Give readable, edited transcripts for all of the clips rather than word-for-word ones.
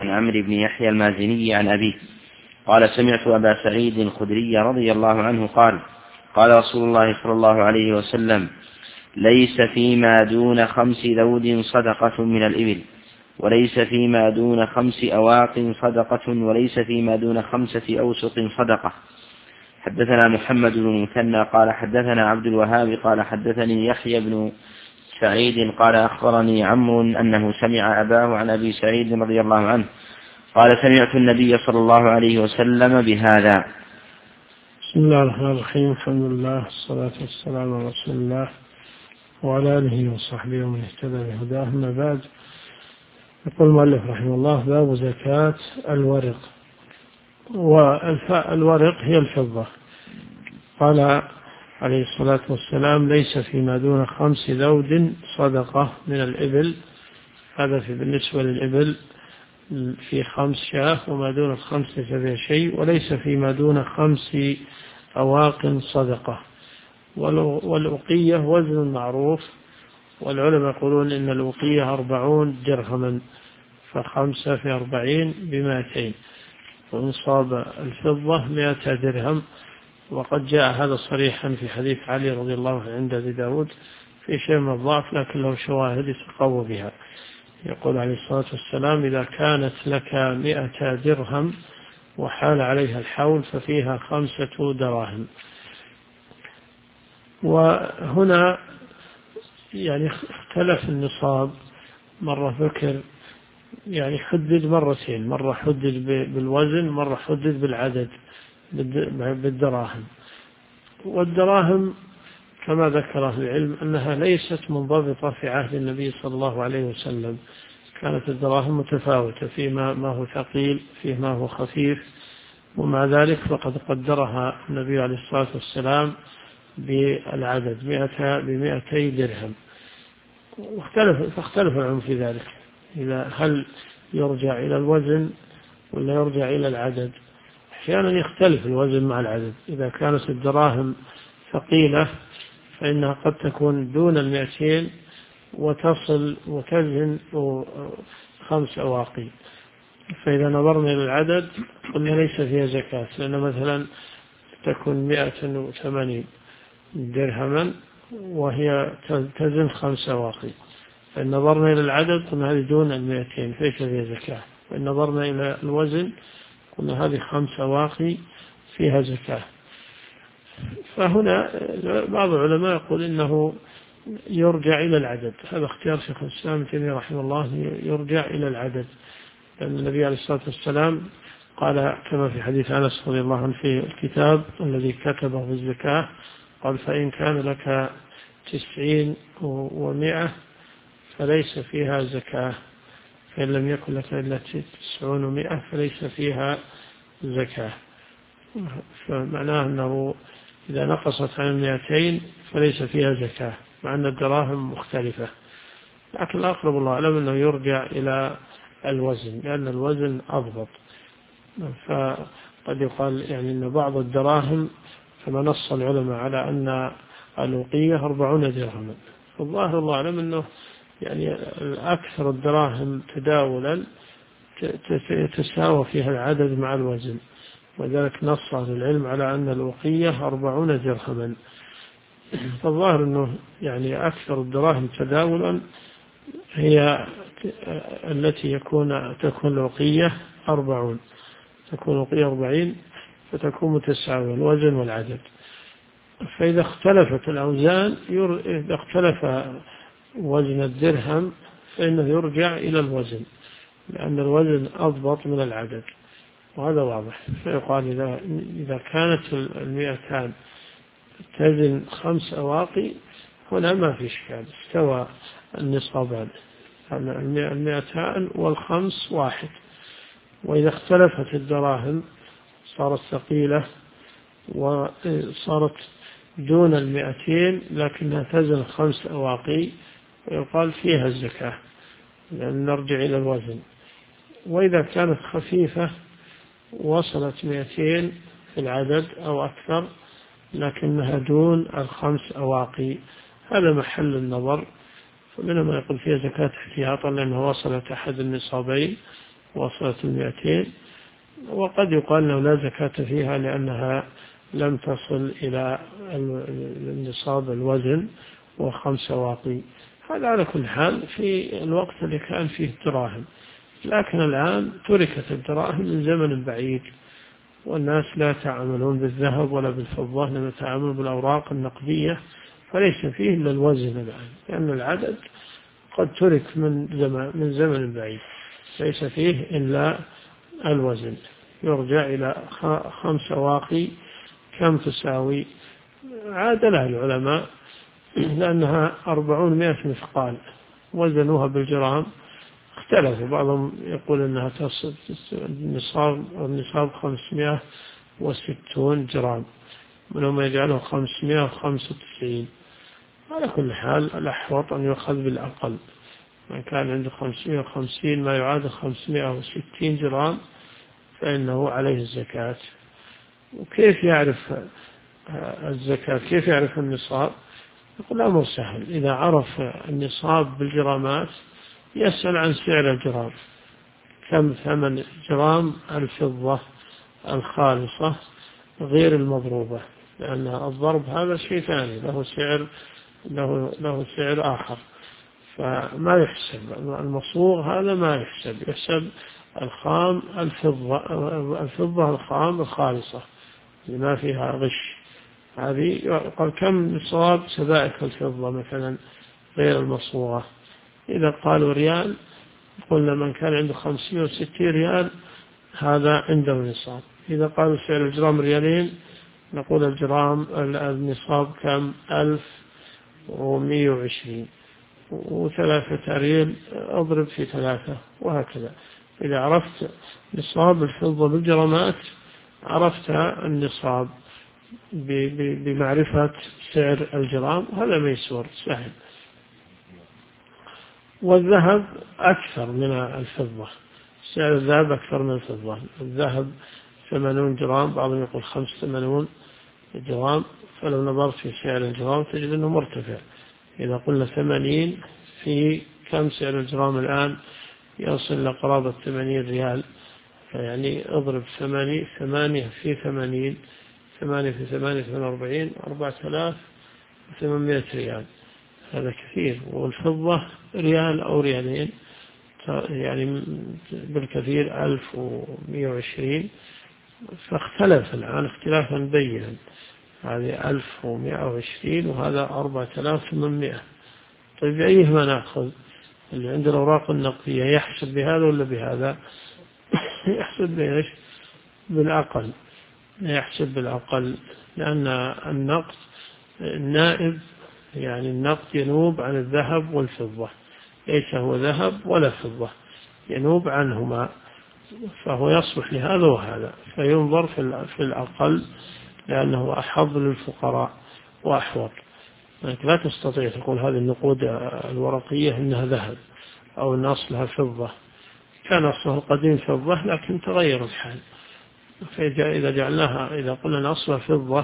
عن عمرو بن يحيى المازني عن أبيه قال سمعت أبا سعيد الخدري رضي الله عنه قال قال رسول الله صلى الله عليه وسلم ليس فيما دون 5 ذود صدقة من الإبل وليس فيما دون 5 أواق صدقة وليس فيما دون 5 أوسق صدقة. حدثنا محمد بن المثنى قال حدثنا عبد الوهاب قال حدثني يحيى بن سعيد قال أخبرني عمرو أنه سمع أباه عن أبي سعيد رضي الله عنه قال سمعت النبي صلى الله عليه وسلم بهذا. بسم الله الرحمن الرحيم. الحمد لله والصلاة والسلام على رسول الله وعلى آله وصحبه ومن اهتدى بهداه. أما بعد، يقول المؤلف رحمه الله باب زكاة الورق. والورق هي الفضة. قال عليه الصلاة والسلام ليس فيما دون 5 ذود صدقة من الإبل. هذا بالنسبة للإبل في 5 شاة، وما دون 5 ففيه شيء. وليس فيما دون 5 أواق صدقة. والأوقية وزن معروف، والعلماء يقولون إن الأوقية 40 درهما، ف5 في 40 ب200، ونصاب الفضة 100 درهم. وقد جاء هذا صريحا في حديث علي رضي الله عنه عند أبي داود في شيء من الضعف، لكن له شواهد يتقوى بها. يقول عليه الصلاة والسلام إذا كانت لك 100 درهم وحال عليها الحول ففيها 5 دراهم. وهنا يعني اختلف النصاب، مرة ذكر يعني حدد مرتين، مرة حدد بالوزن، مرة حدد بالعدد بالدراهم. والدراهم كما ذكر أهل العلم أنها ليست منضبطة في عهد النبي صلى الله عليه وسلم. كانت الدراهم متفاوتة، فيما ما هو ثقيل، فيما هو خفيف، ومع ذلك فقد قدرها النبي عليه الصلاة والسلام بالعدد 200 درهم. فاختلف العلم في ذلك، هل يرجع إلى الوزن ولا يرجع إلى العدد. أحيانا يختلف الوزن مع العدد. إذا كانت الدراهم ثقيلة فإنها قد تكون دون 200 وتصل وتزن 5 أواقي. فإذا نظرنا إلى العدد قلنا ليس فيها زكاة، لأن مثلا تكون 180 درهما وهي تزن 5 أواقي. فإن نظرنا إلى العدد قلنا هذه دون 200 فليس فيها زكاة. وإن نظرنا إلى الوزن قلنا هذه 5 أواقي فيها زكاة. فهنا بعض العلماء يقول إنه يرجع إلى العدد. هذا اختيار شيخ الإسلام ابن تيمية رحمه الله، يرجع إلى العدد، لأن النبي عليه الصلاة والسلام قال كما في حديث أنس رضي الله عنه في الكتاب الذي كتبه في الزكاة، قال فإن كان لك 90 و100 فليس فيها زكاة، فإن لم يكن لك إلا 90 و100 فليس فيها زكاة. فمعناه أنه إذا نقصت عن 200 فليس فيها زكاة، مع أن الدراهم مختلفة. لكن الأقرب الله أعلم أنه يرجع إلى الوزن، لأن الوزن أضبط. فقد يقال يعني أن بعض الدراهم كما نص العلماء على أن الأوقية 40 درهما. فالظاهر الله أعلم أنه يعني أكثر الدراهم تداولا تساوى فيها العدد مع الوزن، وذلك نص أهل العلم على أن الأوقية 40 درهما. فالظاهر أنه يعني أكثر الدراهم تداولا هي التي تكون الأوقية 40، تكون الأوقية 40 فتكون متساوية الوزن والعدد. فإذا اختلفت الأوزان، إذا اختلف وزن الدرهم فإنه يرجع إلى الوزن، لأن الوزن أضبط من العدد، وهذا واضح. فيقال إذا كانت 200 تزن 5 أواقي هنا ما في إشكال، استوى النصابان، 200 والخمس واحد. وإذا اختلفت الدراهم صارت ثقيلة وصارت دون 200 لكنها تزن 5 أواقي ويقال فيها الزكاة، لأن نرجع إلى الوزن. وإذا كانت خفيفة وصلت 200 في العدد أو أكثر لكنها دون 5 أواقي، هذا محل النظر. فمنهم من يقول فيها زكاة احتياطا لأنه وصلت أحد النصابين، وصلت 200. وقد يقال أنه لا زكاة فيها لأنها لم تصل إلى النصاب الوزن و5 واقي. هذا على كل حال في الوقت اللي كان فيه الدراهم، لكن الآن تركت الدراهم من زمن بعيد، والناس لا يتعاملون بالذهب ولا بالفضة، إنما يتعاملون بالأوراق النقدية، فليس فيه إلا الوزن الآن، لأن العدد قد ترك من زمن بعيد، ليس فيه إلا الوزن. يرجع إلى 5 واقي كم تساوي، عادلها العلماء لأنها 400 مثقال، وزنوها بالجرام اختلفوا، بعضهم يقول أنها تصل النصاب 560 جرام، منهم يجعله 595. على كل حال الأحوط أن يؤخذ بالأقل، من كان عنده 550 ما يعادل 560 جرام فإنه عليه الزكاة. وكيف يعرف الزكاة؟ كيف يعرف النصاب؟ يقول الأمر سهل، إذا عرف النصاب بالجرامات يسأل عن سعر الجرام، كم ثمن جرام الفضة الخالصة غير المضروبة، لأن الضرب هذا شيء ثاني، له سعر آخر، فما يحسب المصوغ، هذا ما يحسب الخام الفضة الخام الخالصة اللي ما فيها غش. هذه قال كم نصاب سبائك الفضة مثلا غير المصوغة، إذا قالوا ريال قلنا من كان عنده 560 ريال هذا عنده نصاب. إذا قالوا سعر الجرام ريالين نقول الجرام النصاب كم 1120، و3 ريال أضرب في 3، وهكذا. إذا عرفت نصاب الفضة بالجرامات عرفت النصاب بمعرفة سعر الجرام، هذا ميسور سهل. والذهب أكثر من الفضة، سعر الذهب أكثر من الفضة، الذهب 80 جرام، بعضهم يقول 85 جرام، فلو نظرت في سعر الجرام تجد أنه مرتفع. إذا قلنا 80 في كم سعر الجرام الآن؟ يصل لقرابة 80 ريال، يعني اضرب 8 في 80، 8 في 8 48، 4800 ريال، هذا كثير. والفضة ريال أو ريالين، يعني بالكثير 1120، فاختلف الآن اختلافا بينا، هذه 1120 وهذا 4800. طيب بأيهما نأخذ؟ اللي عنده الأوراق النقدية يحسب بهذا ولا بهذا؟ يحسب بإيش؟ بالأقل، يحسب بالأقل، لأن النقد النائب، يعني النقد ينوب عن الذهب والفضة، ليس هو ذهب ولا فضة، ينوب عنهما، فهو يصلح لهذا وهذا، فينظر في الأقل لأنه أحظ للفقراء وأحوط. لا تستطيع تقول هذه النقود الورقية إنها ذهب أو أن أصلها فضة، كان أصلها القديم فضة لكن تغير الحال، فإذا جعلناها، إذا قلنا أن أصلها فضة،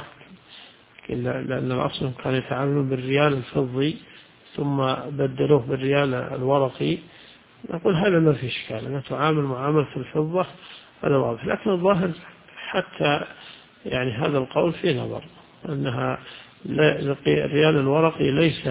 لأن الأصل كان يتعاملون بالريال الفضي ثم بدلوه بالريال الورقي، نقول هذا ما في إشكال، نتعامل معاملة الفضة، هذا واضح. لكن الظاهر حتى يعني هذا القول فيه نظر، أنها الريال الورقي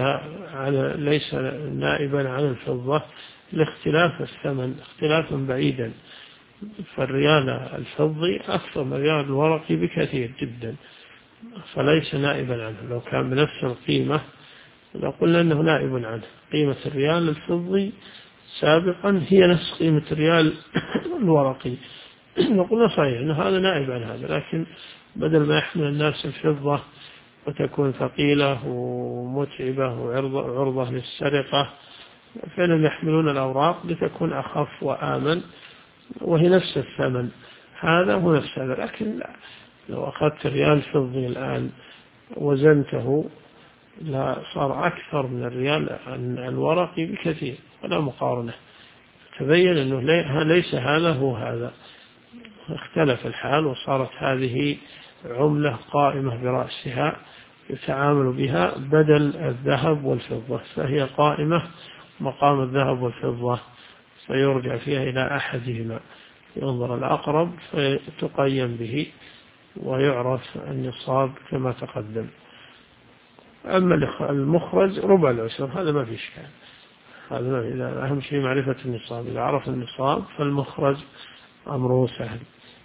ليس نائبا عن الفضة لاختلاف الثمن اختلافا بعيدا، فالريال الفضي أكثر من الريال الورقي بكثير جدا، فليس نائبا عنه. لو كان بنفس القيمة لو قلنا أنه نائب عنه، قيمة الريال الفضي سابقا هي نفس قيمة الريال الورقي، نقول صحيح أن هذا نائب عن هذا، لكن بدل ما يحمل الناس الفضة وتكون ثقيلة ومتعبة وعرضة للسرقة، فإنهم يحملون الأوراق لتكون أخف وآمن، وهي نفس الثمن، هذا هو نفس هذا. لكن لا، لو أخذت ريال فضي الآن وزنته لا صار أكثر من الريال الورقي بكثير، ولا مقارنة، تبين أنه ليس هذا هو هذا، اختلف الحال، وصارت هذه عملة قائمة برأسها يتعامل بها بدل الذهب والفضة، فهي قائمة مقام الذهب والفضة، فيرجع فيها إلى أحدهما، ينظر الأقرب فتقيم به ويعرف النصاب كما تقدم. أما المخرج ربع العشر هذا ما في إشكال، هذا أهم شيء معرفة النصاب. إذا عرف النصاب فالمخرج أمره سهل.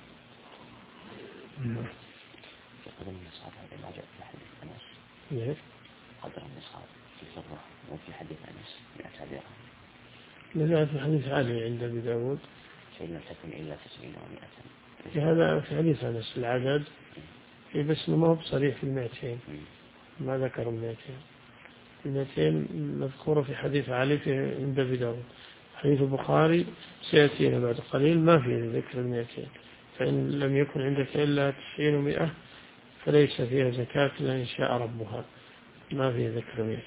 قدر النصاب هذا ما جاء في حديث أنس. ليش؟ قدر النصاب في الفضة وفي حديث أنس 100 درهم. لا في حديث علي عند أبي داود شيء لم تكن إلا 90 و100. في هذا في حديث أنس العدد بس ما هو بصريح في 200 ما ذكر 200. 200 مذكورة في حديث علي في عند أبي داود. حديث البخاري سيأتينا بعد قليل ما فيه ذكر 200. فإن لم يكن عندك إلا 90 و100 فليس فيها زكاة إلا إن شاء ربها، ما فيه ذكر 200.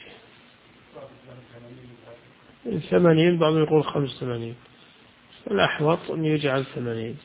80 بعض يقول 85 الأحوط أن يجعل 80.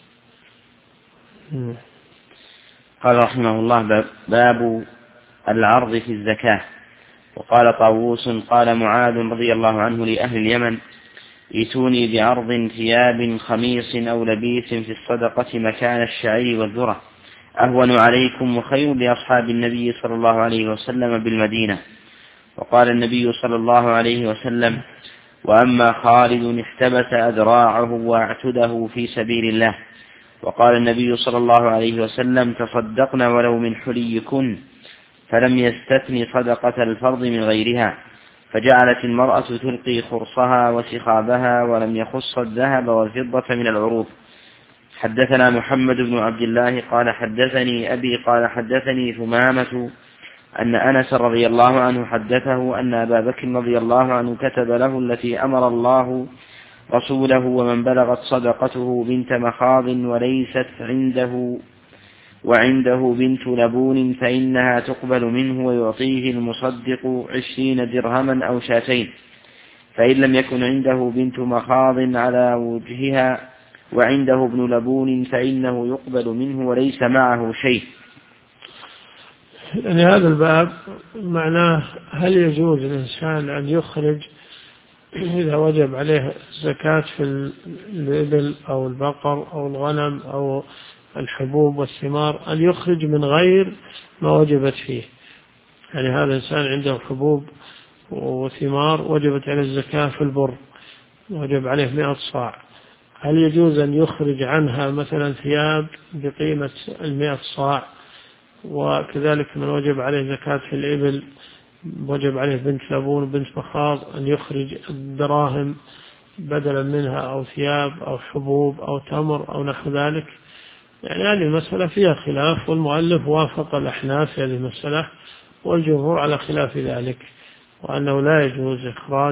قال رحمه الله باب العرض في الزكاة. وقال طاووس قال معاذ رضي الله عنه لأهل اليمن ائتوني بعرض ثياب خميص أو لبيس في الصدقة مكان الشعير والذرة أهون عليكم وخير لأصحاب النبي صلى الله عليه وسلم بالمدينة. وقال النبي صلى الله عليه وسلم وأما خالد احتبس أذراعه واعتده في سبيل الله. وقال النبي صلى الله عليه وسلم تصدقن ولو من حليكن، فلم يستثن صدقة الفرض من غيرها، فجعلت المرأة تلقي خرصها وسخابها ولم يخص الذهب والفضة من العروض. حدثنا محمد بن عبد الله قال حدثني أبي قال حدثني ثمامة أن أنس رضي الله عنه حدثه أن أبا بكر رضي الله عنه كتب له التي أمر الله رسوله ومن بلغت صدقته بنت مخاض وليست وعنده بنت لبون فإنها تقبل منه ويعطيه المصدق 20 درهما أو شاتين، فإن لم يكن عنده بنت مخاض على وجهها وعنده ابن لبون فإنه يقبل منه وليس معه شيء. يعني هذا الباب معناه هل يجوز الإنسان أن يخرج إذا وجب عليه زكاة في الإبل أو البقر أو الغنم أو الحبوب والثمار أن يخرج من غير ما وجبت فيه. يعني هذا الإنسان عنده حبوب وثمار وجبت عليه الزكاة في البر وجب عليه 100 صاع، هل يجوز أن يخرج عنها مثلا ثياب بقيمة 100 صاع؟ وكذلك من وجب عليه زكاة في الإبل وجب عليه بنت لبون وبنت مخاض أن يخرج الدراهم بدلا منها أو ثياب أو حبوب أو تمر أو نحو ذلك. يعني هذه المسألة فيها خلاف، والمؤلف وافق الأحناف في هذه المسألة والجمهور على خلاف ذلك، وأنه لا يجوز إخراج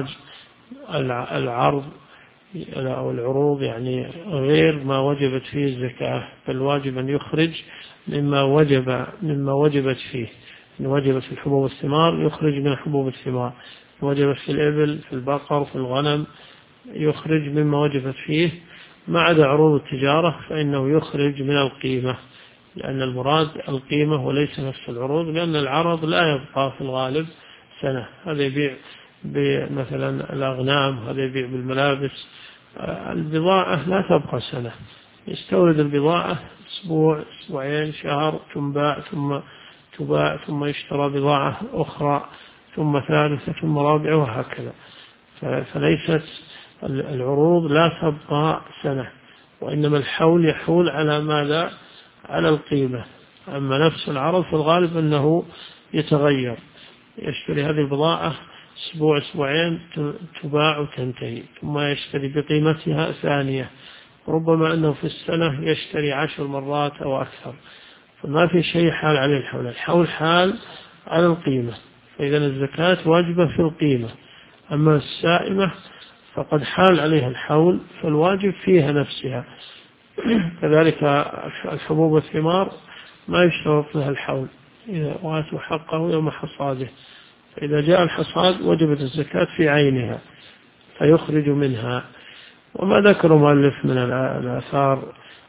العرض أو العروض يعني غير ما وجبت فيه الزكاة، بل واجب أن يخرج مما وجبت فيه. إن وجبت في الحبوب والثمار يخرج من حبوب الثمار، إن وجبت في الإبل في البقر في الغنم يخرج مما وجبت فيه، ما عدا عروض التجارة فإنه يخرج من القيمة، لأن المراد القيمة وليس نفس العروض، لأن العرض لا يبقى في الغالب سنة. هذا يبيع مثلا الأغنام، هذا يبيع بالملابس. البضاعة لا تبقى سنة، يستورد البضاعة أسبوع أسبوعين شهر ثم تباع ثم يشترى بضاعة أخرى ثم ثالثة ثم رابعة وهكذا. فليست العروض لا تبقى سنة، وإنما الحول يحول على ماذا؟ على القيمة. أما نفس العرض في الغالب أنه يتغير، يشتري هذه البضاعة أسبوع أسبوعين تباع وتنتهي ثم يشتري بقيمتها ثانية، ربما أنه في السنة يشتري 10 مرات أو أكثر، فما في شيء حال عليه الحول. الحول حال على القيمة، فإذا الزكاة واجبة في القيمة. أما السائمة فقد حال عليها الحول فالواجب فيها نفسها. كذلك الحبوب والثمار ما يشترط لها الحول، إذا واتوا حقه يوم حصاده، فإذا جاء الحصاد وجبت الزكاة في عينها فيخرج منها. وما ذكر مؤلف من الآثار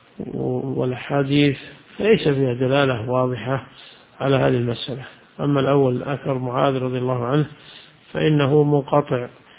والحديث ليس فيها دلالة واضحة على هذه المسألة. أما الأول أثر معاذ رضي الله عنه فإنه منقطع،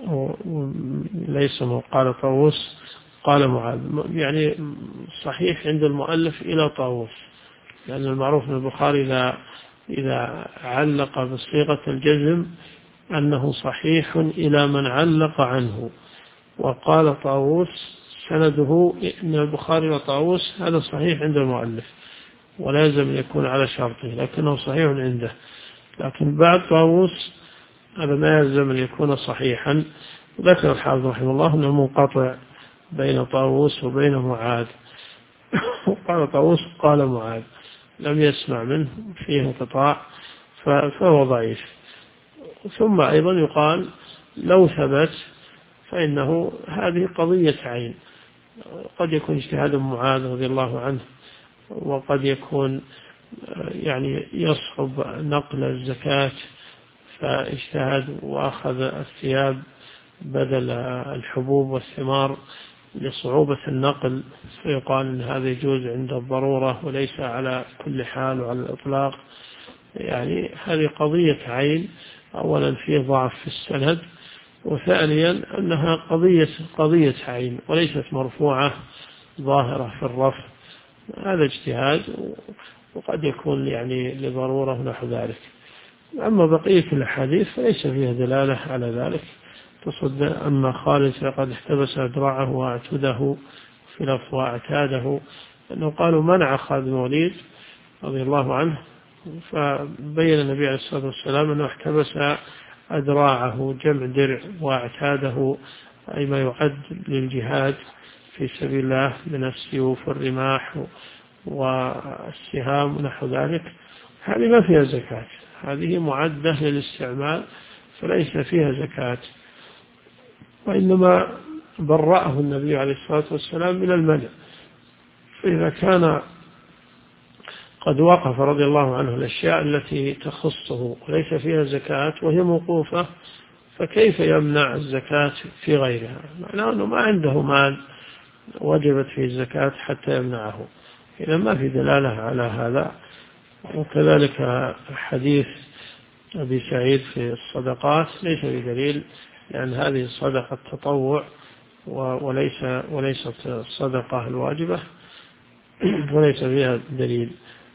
ليس من قال طاووس قال معاذ، يعني صحيح عند المؤلف إلى طاووس، لأن المعروف من البخاري إذا علق بصيغة الجزم أنه صحيح إلى من علق عنه. وقال طاووس سنده من البخاري وطاووس هذا صحيح عند المؤلف ولا يلزم أن يكون على شرطه، لكنه صحيح عنده. لكن بعد طاووس هذا ما يلزم أن يكون صحيحا. ذكر الحافظ رحمه الله أنه منقطع بين طاووس وبين معاذ. وقال طاووس قال معاذ لم يسمع منه، فيه انقطاع فهو ضعيف. ثم أيضا يقال لو ثبت فإنه هذه قضية عين، قد يكون اجتهاد معاذ رضي الله عنه، وقد يكون يعني يصعب نقل الزكاة فاجتهد وأخذ الثياب بدل الحبوب والثمار لصعوبة النقل، فيقال أن هذا يجوز عند الضرورة وليس على كل حال وعلى الإطلاق. يعني هذه قضية عين، أولا فيه ضعف في السند، وثانيا أنها قضية عين وليست مرفوعة ظاهرة في الرفع. هذا اجتهاد وقد يكون يعني لضرورة نحو ذلك. أما بقية الأحاديث فليس فيها دلالة على ذلك. تصد أما خالد فقد احتبس أدراعه واعتده في لفظ واعتاده، أنه قالوا منع خالد بن الوليد رضي الله عنه، فبين النبي عليه الصلاة والسلام أنه احتبس أدراعه جمع درع، واعتاده أي ما يعد للجهاد في سبيل الله من السيوف والرماح والسهام ونحو ذلك. هذه ما فيها زكاة، هذه معدة للاستعمال فليس فيها زكاة، وإنما برأه النبي عليه الصلاة والسلام من المنع. فإذا كان قد وقف رضي الله عنه الأشياء التي تخصه وليس فيها زكاة وهي موقوفة، فكيف يمنع الزكاة في غيرها؟ معناه أنه ما عنده مال وجبت فيه الزكاة حتى يمنعه، إذا ما في دلالة على هذا. وكذلك حديث أبي سعيد في الصدقات ليس بدليل، لأن هذه صدقة تطوع وليست الصدقة الواجبة وليس فيها دليل.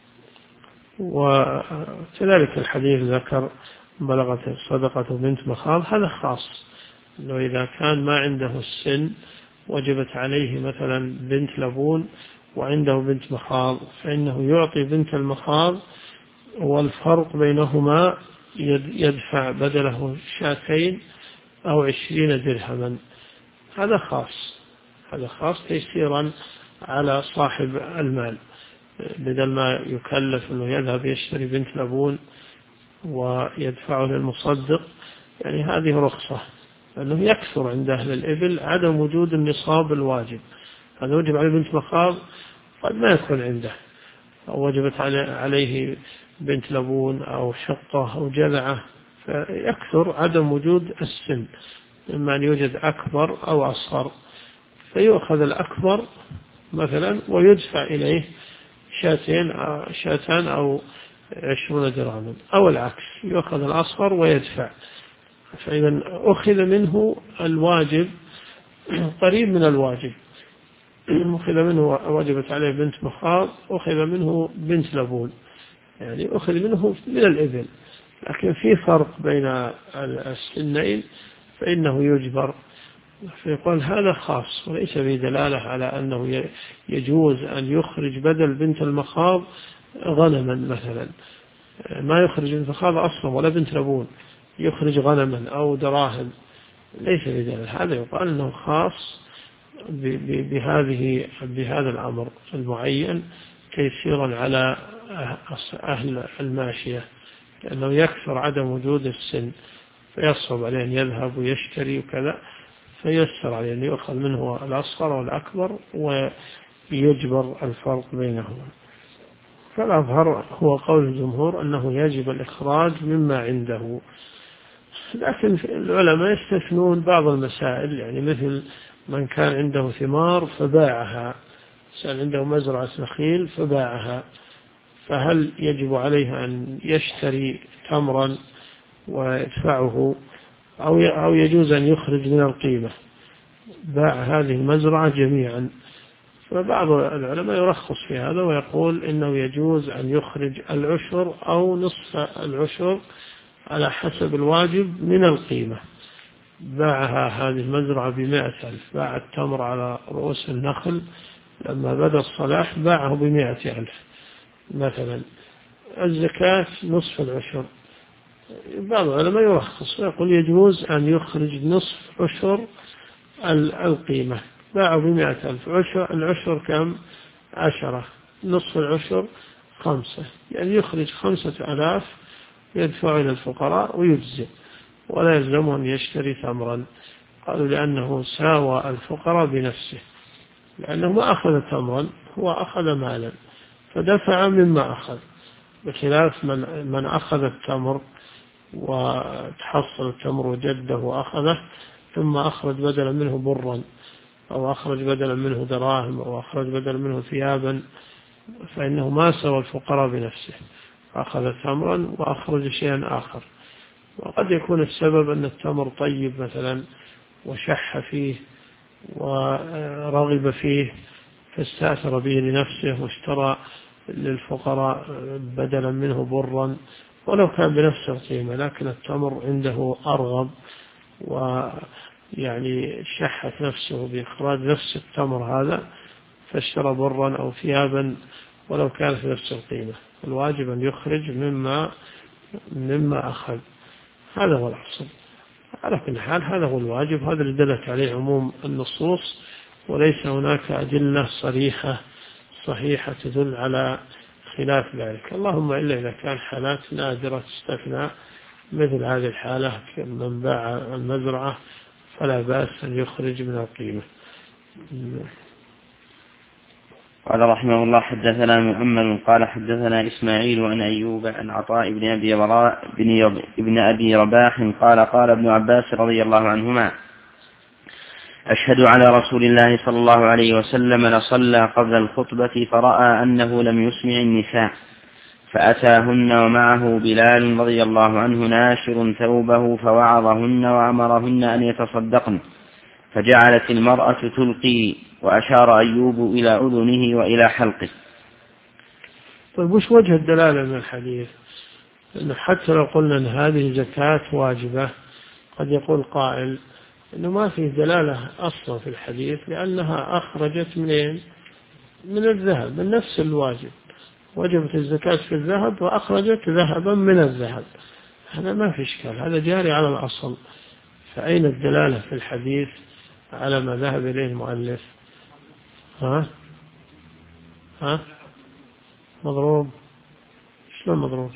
وكذلك الحديث ذكر بلغت الصدقة بنت مخاض، هذا خاص، إنه إذا كان ما عنده السن وجبت عليه مثلا بنت لبون وعنده بنت مخاض، فإنه يعطي بنت المخاض، والفرق بينهما يدفع بدله 2 أو 20 درهما. هذا خاص تيسيرا على صاحب المال، بدل ما يكلف أنه يذهب يشتري بنت لبون ويدفعه للمصدق. يعني هذه رخصة، لأنه يكثر عند أهل الإبل عدم وجود النصاب الواجب. هذا وجب عليه بنت مخاض قد ما يكون عنده، أو وجبت عليه بنت لبون أو شقة أو جذعة، فيكثر عدم وجود السن، إما أن يوجد أكبر أو أصغر، فيؤخذ الأكبر مثلا ويدفع إليه 2 أو 20 درهما، أو العكس يؤخذ الأصغر ويدفع. فإذا أخذ منه الواجب قريب من الواجب، أخذ منه وجبت عليه بنت مخاض، أخذ منه بنت لبون، يعني أخذ منه من الإبل، لكن في فرق بين السنين فإنه يجبر. فيقول هذا خاص وليس به دلالة على أنه يجوز أن يخرج بدل بنت المخاض غنما مثلا، ما يخرج بنت المخاض أصلا ولا بنت لبون، يخرج غنما أو دراهم، ليس به دلالة. هذا يقال أنه خاص بهذا الأمر المعين تيسيرا على أهل الماشية، لأنه يكثر عدم وجود السن فيصعب عليه أن يذهب ويشتري وكذا، فيسر عليه أن يؤخذ منه الأصغر والأكبر ويجبر الفرق بينهما. فالأظهر هو قول الجمهور أنه يجب الإخراج مما عنده، لكن العلماء يستثنون بعض المسائل، يعني مثل من كان عنده ثمار فباعها، كان عنده مزرعة نخيل فباعها، فهل يجب عليه أن يشتري تمرا ويدفعه أو يجوز أن يخرج من القيمة، باع هذه المزرعة جميعا. فبعض العلماء يرخص في هذا ويقول إنه يجوز أن يخرج العشر أو نصف العشر على حسب الواجب من القيمة. باعها هذه المزرعة ب100,000، باع التمر على رؤوس النخل لما بدأ الصلاح باعه ب100,000 مثلا، الزكاة نصف العشر. بعض العلماء يرخص ويقول يجوز أن يخرج نصف عشر القيمة. باعوا ب100,000، العشر كم؟ 10، نصف العشر 5، يعني يخرج 5,000 يدفع إلى الفقراء ويجزئ، ولا يلزمه أن يشتري تمرا. قالوا لأنه ساوى الفقراء بنفسه، لأنه ما أخذ تمرا، هو أخذ مالا فدفع مما أخذ، بخلاف من أخذ التمر وتحصل التمر وجده وأخذه ثم أخرج بدلا منه برا، أو أخرج بدلا منه دراهم، أو أخرج بدلا منه ثيابا، فإنه ما سوى الفقراء بنفسه، أخذ تمرا وأخرج شيئا آخر. وقد يكون السبب أن التمر طيب مثلا وشح فيه ورغب فيه فاستأثر به لنفسه واشترى للفقراء بدلا منه برا، ولو كان بنفس القيمة، لكن التمر عنده أرغب ويعني شحت نفسه بإخراج نفس التمر هذا فاشترى برا أو ثيابا ولو كانت نفس القيمة. الواجب أن يخرج مما أخذ، هذا هو الأصل. على كل حال هذا هو الواجب، هذا اللي دلت عليه عموم النصوص، وليس هناك أدلة صريحة صحيحة تدل على خلاف ذلك، اللهم إلا إذا كان حالات نادرة تستثنى، مثل هذه الحالة من باع المزرعة فلا بأس أن يخرج من القيمة. قال رحمه الله حدثنا محمد قال حدثنا إسماعيل عن أيوب عن عطاء بن أبي رباح قال قال ابن عباس رضي الله عنهما: أشهد على رسول الله صلى الله عليه وسلم لصلى قبل الخطبة فرأى أنه لم يسمع النساء فأتاهن ومعه بلال رضي الله عنه ناشر ثوبه فوعظهن وأمرهن أن يتصدقن، فجعلت المرأة تلقي وأشار أيوب إلى أذنه وإلى حلقه. طيب وش وجه الدلالة من الحديث؟ إنه حتى لو قلنا أن هذه زكاة واجبة قد يقول قائل إنه ما فيه دلالة أصلا في الحديث، لأنها أخرجت من الذهب، من نفس الواجب، وجبت الزكاة في الذهب وأخرجت ذهبا من الذهب، هذا ما في إشكال، هذا جاري على الأصل. فأين الدلالة في الحديث على ما ذهب إليه المؤلف؟ مضروب؟ شلون مضروب؟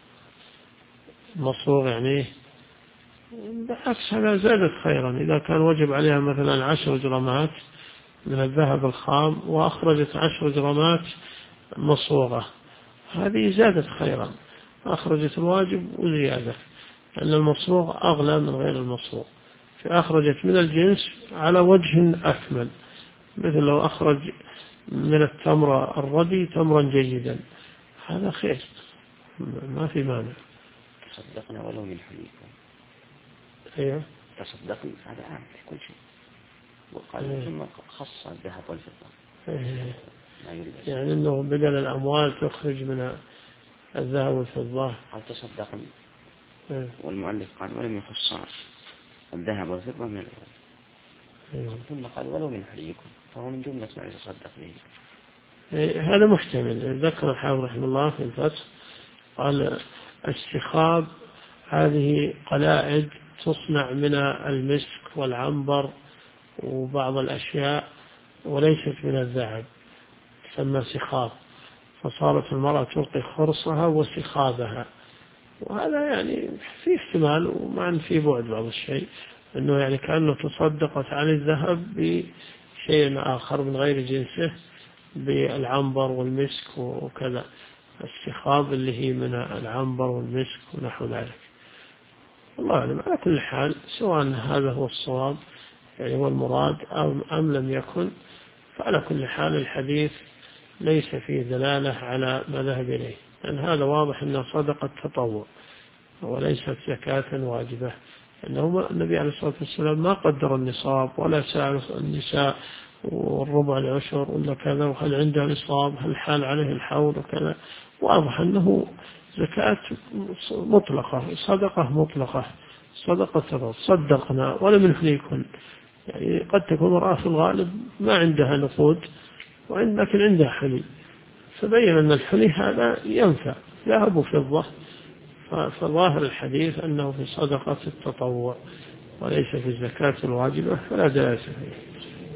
مصروغ يعني؟ بالعكس هذا زادت خيرا، إذا كان وجب عليها مثلا 10 جرامات من الذهب الخام وأخرجت 10 جرامات مصروغة، هذه زادت خيرا، أخرجت الواجب وزيادة، لأن المصروغ أغلى من غير المصروغ، فأخرجت من الجنس على وجه أكمل، مثل لو أخرج من التمر الردي تمرا جيدا، هذا خير، ما في مانع. تصدقنا ولو من حليكم. أيوه تصدقنا، هذا عام في كل شيء، وقال ثم خص الذهب والفضة. يعني أنه بدل الأموال تخرج من الذهب والفضة. قال تصدقنا، والمؤلف قال ولم يخص الذهب والفضة من الأول، ثم قال ولو من حليكم، فهو من جملة ما يتصدق به. هذا محتمل. ذكر الحافظ رحمه الله في الفتح قال السخاب هذه قلائد تصنع من المسك والعنبر وبعض الأشياء وليست من الذهب، تسمى سخاب، فصارت المرأة تلقي خرصها وسخابها، وهذا يعني في احتمال ومع في بعد بعض الشيء، أنه يعني كأنه تصدقت عن الذهب بشيء آخر من غير جنسه، بالعنبر والمسك وكذا، السخاب اللي هي من العنبر والمسك ونحو ذلك. الله أعلم. على كل حال سواء هذا هو الصواب يعني هو المراد أم لم يكن، فعلى كل حال الحديث ليس فيه دلالة على ما ذهب إليه، لأن هذا واضح أنه صدقة تطوع وليست زكاة واجبة، أنه النبي عليه الصلاة والسلام ما قدر النصاب ولا سأل النساء والربع العشر ولا كذا، وهل عنده نصاب، هل حال عليه الحول وكذا. واضح أنه زكاة مطلقة، صدقة مطلقة، صدقة صدقنا ولم نفليكن. يعني قد تكون امرأة في الغالب ما عندها نقود لكن عندها حلي، فبين أن الحلي هذا ينفع ذهب وفضة، فظاهر الحديث أنه في صدقة التطوع وليس في الزكاة الواجبة، فلا دلالة فيه.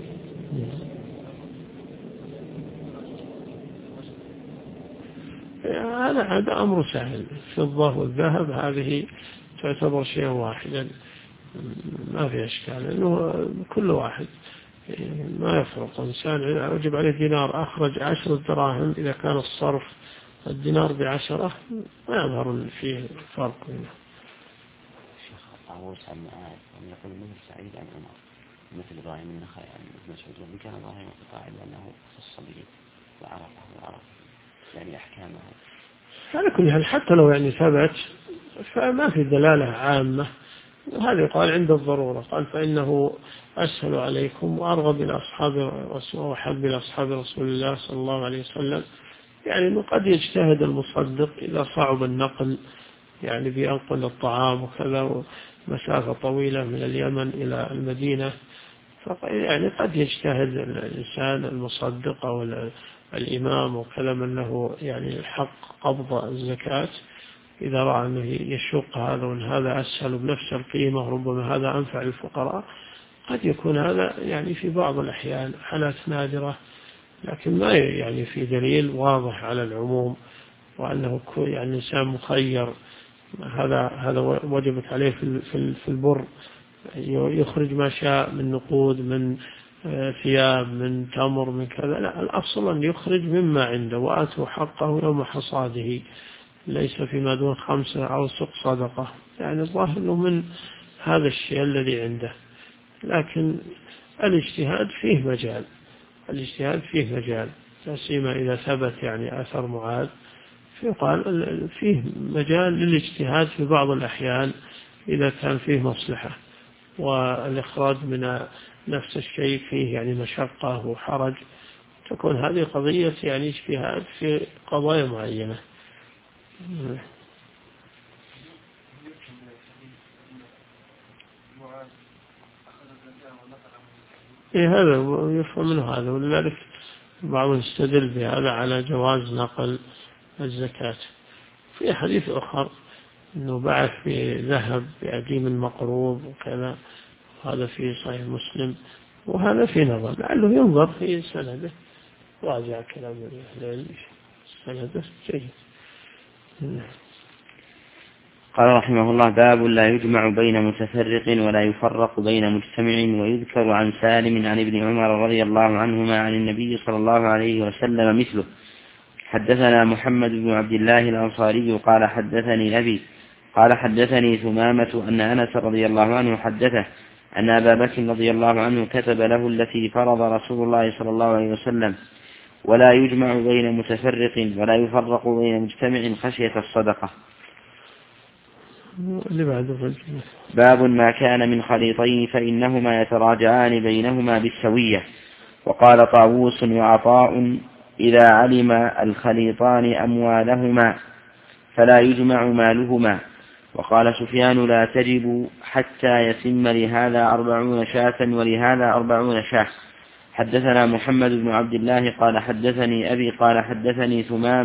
هذا أمر سهل، الفضة والذهب هذه تعتبر شيئا واحدا، ما في إشكال، لأنه كل واحد ما يفرق. إنسان يجب عليه دينار أخرج 10 دراهم، إذا كان الصرف الدينار ب10 ما يظهر فيه فرق. الشيخ طاووس عن معاذ يقول مثل سعيد عن عمر مثل إبراهيم بن نخعي عن ابن مسعود، وإن كان إبراهيم قاعد أنه خص به وعرف يعني أحكامه. على كل حال حتى لو يعني ثبت فما في دلالة عامة، هذا يقال عند الضرورة، قال فإنه أسهل عليكم وأرغب إلى أصحاب وحب إلى أصحاب رسول الله صلى الله عليه وسلم. يعني أنه قد يجتهد المصدق إذا صعب النقل، يعني بينقل الطعام وكذا مسافة طويلة من اليمن إلى المدينة، يعني قد يجتهد الإنسان المصدق أو الإمام وكذا أنه يعني حق قبض الزكاة، إذا رأى أنه يشق هذا وأن هذا أسهل بنفس القيمة، ربما هذا أنفع للفقراء، قد يكون هذا يعني في بعض الأحيان حالات نادرة، لكن ما يعني في دليل واضح على العموم وأنه يعني الإنسان مخير. هذا وجبت عليه في البر يخرج ما شاء من نقود، من ثياب، من تمر، من كذا. لا، الأصل أن يخرج مما عنده، وآتوا حقه يوم حصاده، ليس فيما دون 5 أوسق صدقة. يعني الظاهر أنه من هذا الشيء الذي عنده، لكن الاجتهاد فيه مجال، لا سيما إذا ثبت يعني أثر معاذ، فيقال فيه مجال للاجتهاد في بعض الأحيان إذا كان فيه مصلحة، والإخراج من نفس الشيء فيه يعني مشقة وحرج، تكون هذه قضية يعني اجتهاد في قضايا معينة. هذا يفهم منه هذا، ولذلك بعضهم يستدل بهذا على جواز نقل الزكاة. في حديث آخر أنه بعث بذهب بعديم المقروض وكذا، هذا في صحيح مسلم، وهذا في نظر لعله ينظر في سنده، راجع كلام العلم سنده جيد. قال رحمه الله: باب لا يجمع بين متفرق ولا يفرق بين مجتمع. ويذكر عن سالم عن ابن عمر رضي الله عنهما عن النبي صلى الله عليه وسلم مثله. حدثنا محمد بن عبد الله الأنصاري قال حدثني أبي قال حدثني ثمامة أن أنس رضي الله عنه حدثه أن أبا بكر رضي الله عنه كتب له التي فرض رسول الله صلى الله عليه وسلم: ولا يجمع بين متفرق ولا يفرق بين مجتمع خشية الصدقة. باب ما كان من خليطين فإنهما يتراجعان بينهما بالسوية. وقال طاووس وعطاء: إذا علم الخليطان أموالهما فلا يجمع مالهما. وقال سفيان: لا تجب حتى يتم لهذا 40 شاة ولهذا 40 شاة. حدثنا محمد بن عبد الله قال حدثني أبي قال حدثني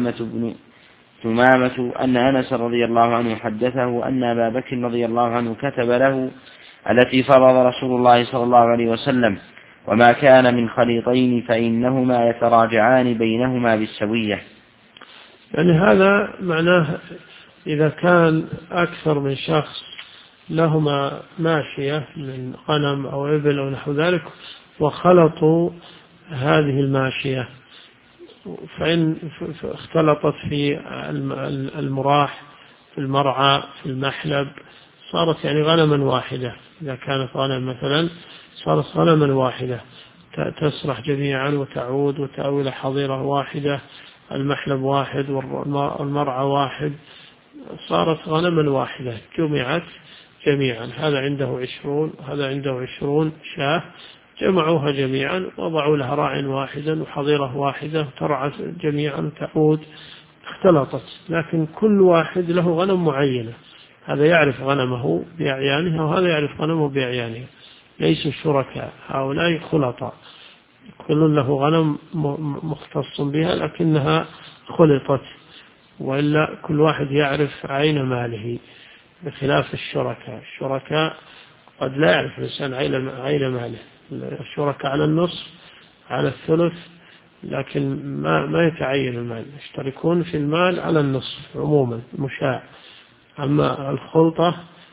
ثمامة أن أنس رضي الله عنه حدثه أن أبا بكر رضي الله عنه كتب له التي فرض رسول الله صلى الله عليه وسلم: وما كان من خليطين فإنهما يتراجعان بينهما بالسوية. يعني هذا معناه إذا كان أكثر من شخص لهما ماشية من غنم أو إبل أو نحو ذلك، وخلطوا هذه الماشية، فإن اختلطت في المراح، في المرعى، في المحلب، صارت يعني غنما واحدة. إذا كانت غنم مثلا صارت غنما واحدة تسرح جميعا وتعود وتأوي إلى حظيرة واحدة، المحلب واحد والمرعى واحد، صارت غنما واحدة، جميعا، هذا عنده 20 هذا عنده 20 شاة، جمعوها جميعا وضعوا لها راع واحدا وحظيرة واحدة ترعى جميعا تعود، اختلطت، لكن كل واحد له غنم معينة، هذا يعرف غنمه بأعيانها وهذا يعرف غنمه بأعيانها، ليسوا شركاء، هؤلاء خلطاء، كل له غنم مختص بها لكنها خلطت، وإلا كل واحد يعرف عين ماله، بخلاف الشركاء قد لا يعرف الإنسان عين ماله، الشركاء على النصف على الثلث، لكن ما يتعين المال، يشتركون في المال على النصف عموما مشاع. أما الخلطة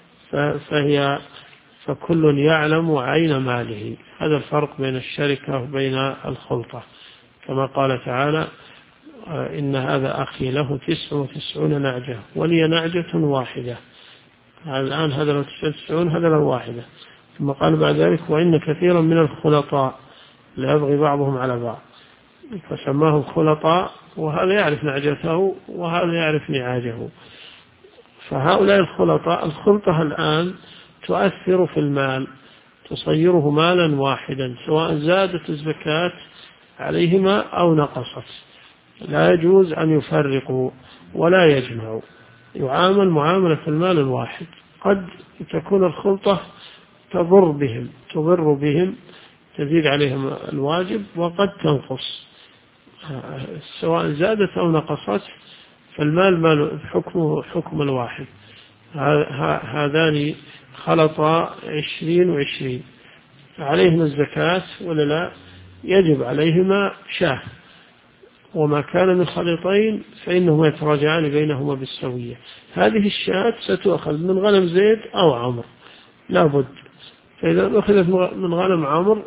فكل يعلم عين ماله، هذا الفرق بين الشركة وبين الخلطة، كما قال تعالى إن هذا أخي له 99 نعجة ولي نعجة واحدة، الآن هذا له 99 هذا له واحدة، ثم قال بعد ذلك وإن كثيرا من الخلطاء لا يبغي بعضهم على بعض، فسماهم خلطاء، وهذا يعرف نعجته وهذا يعرف نعاجه، فهؤلاء الخلطاء الخلطة الآن تؤثر في المال، تصيره مالا واحدا سواء زادت الزكاة عليهما أو نقصت، لا يجوز أن يفرقوا ولا يجمعوا، يعامل معاملة المال الواحد، قد تكون الخلطة تضر بهم تزيد عليهم الواجب، وقد تنقص، سواء زادت أو نقصت، فالمال حكمه حكم الواحد. هذان خلطا 20 و20 عليهما الزكاة ولا لا؟ يجب عليهما شاه، وما كان من خليطين فإنهما يتراجعان بينهما بالسوية، هذه الشاة ستؤخذ من غنم زيد أو عمرو لا بد، فإذا أخذت من غنم عمرو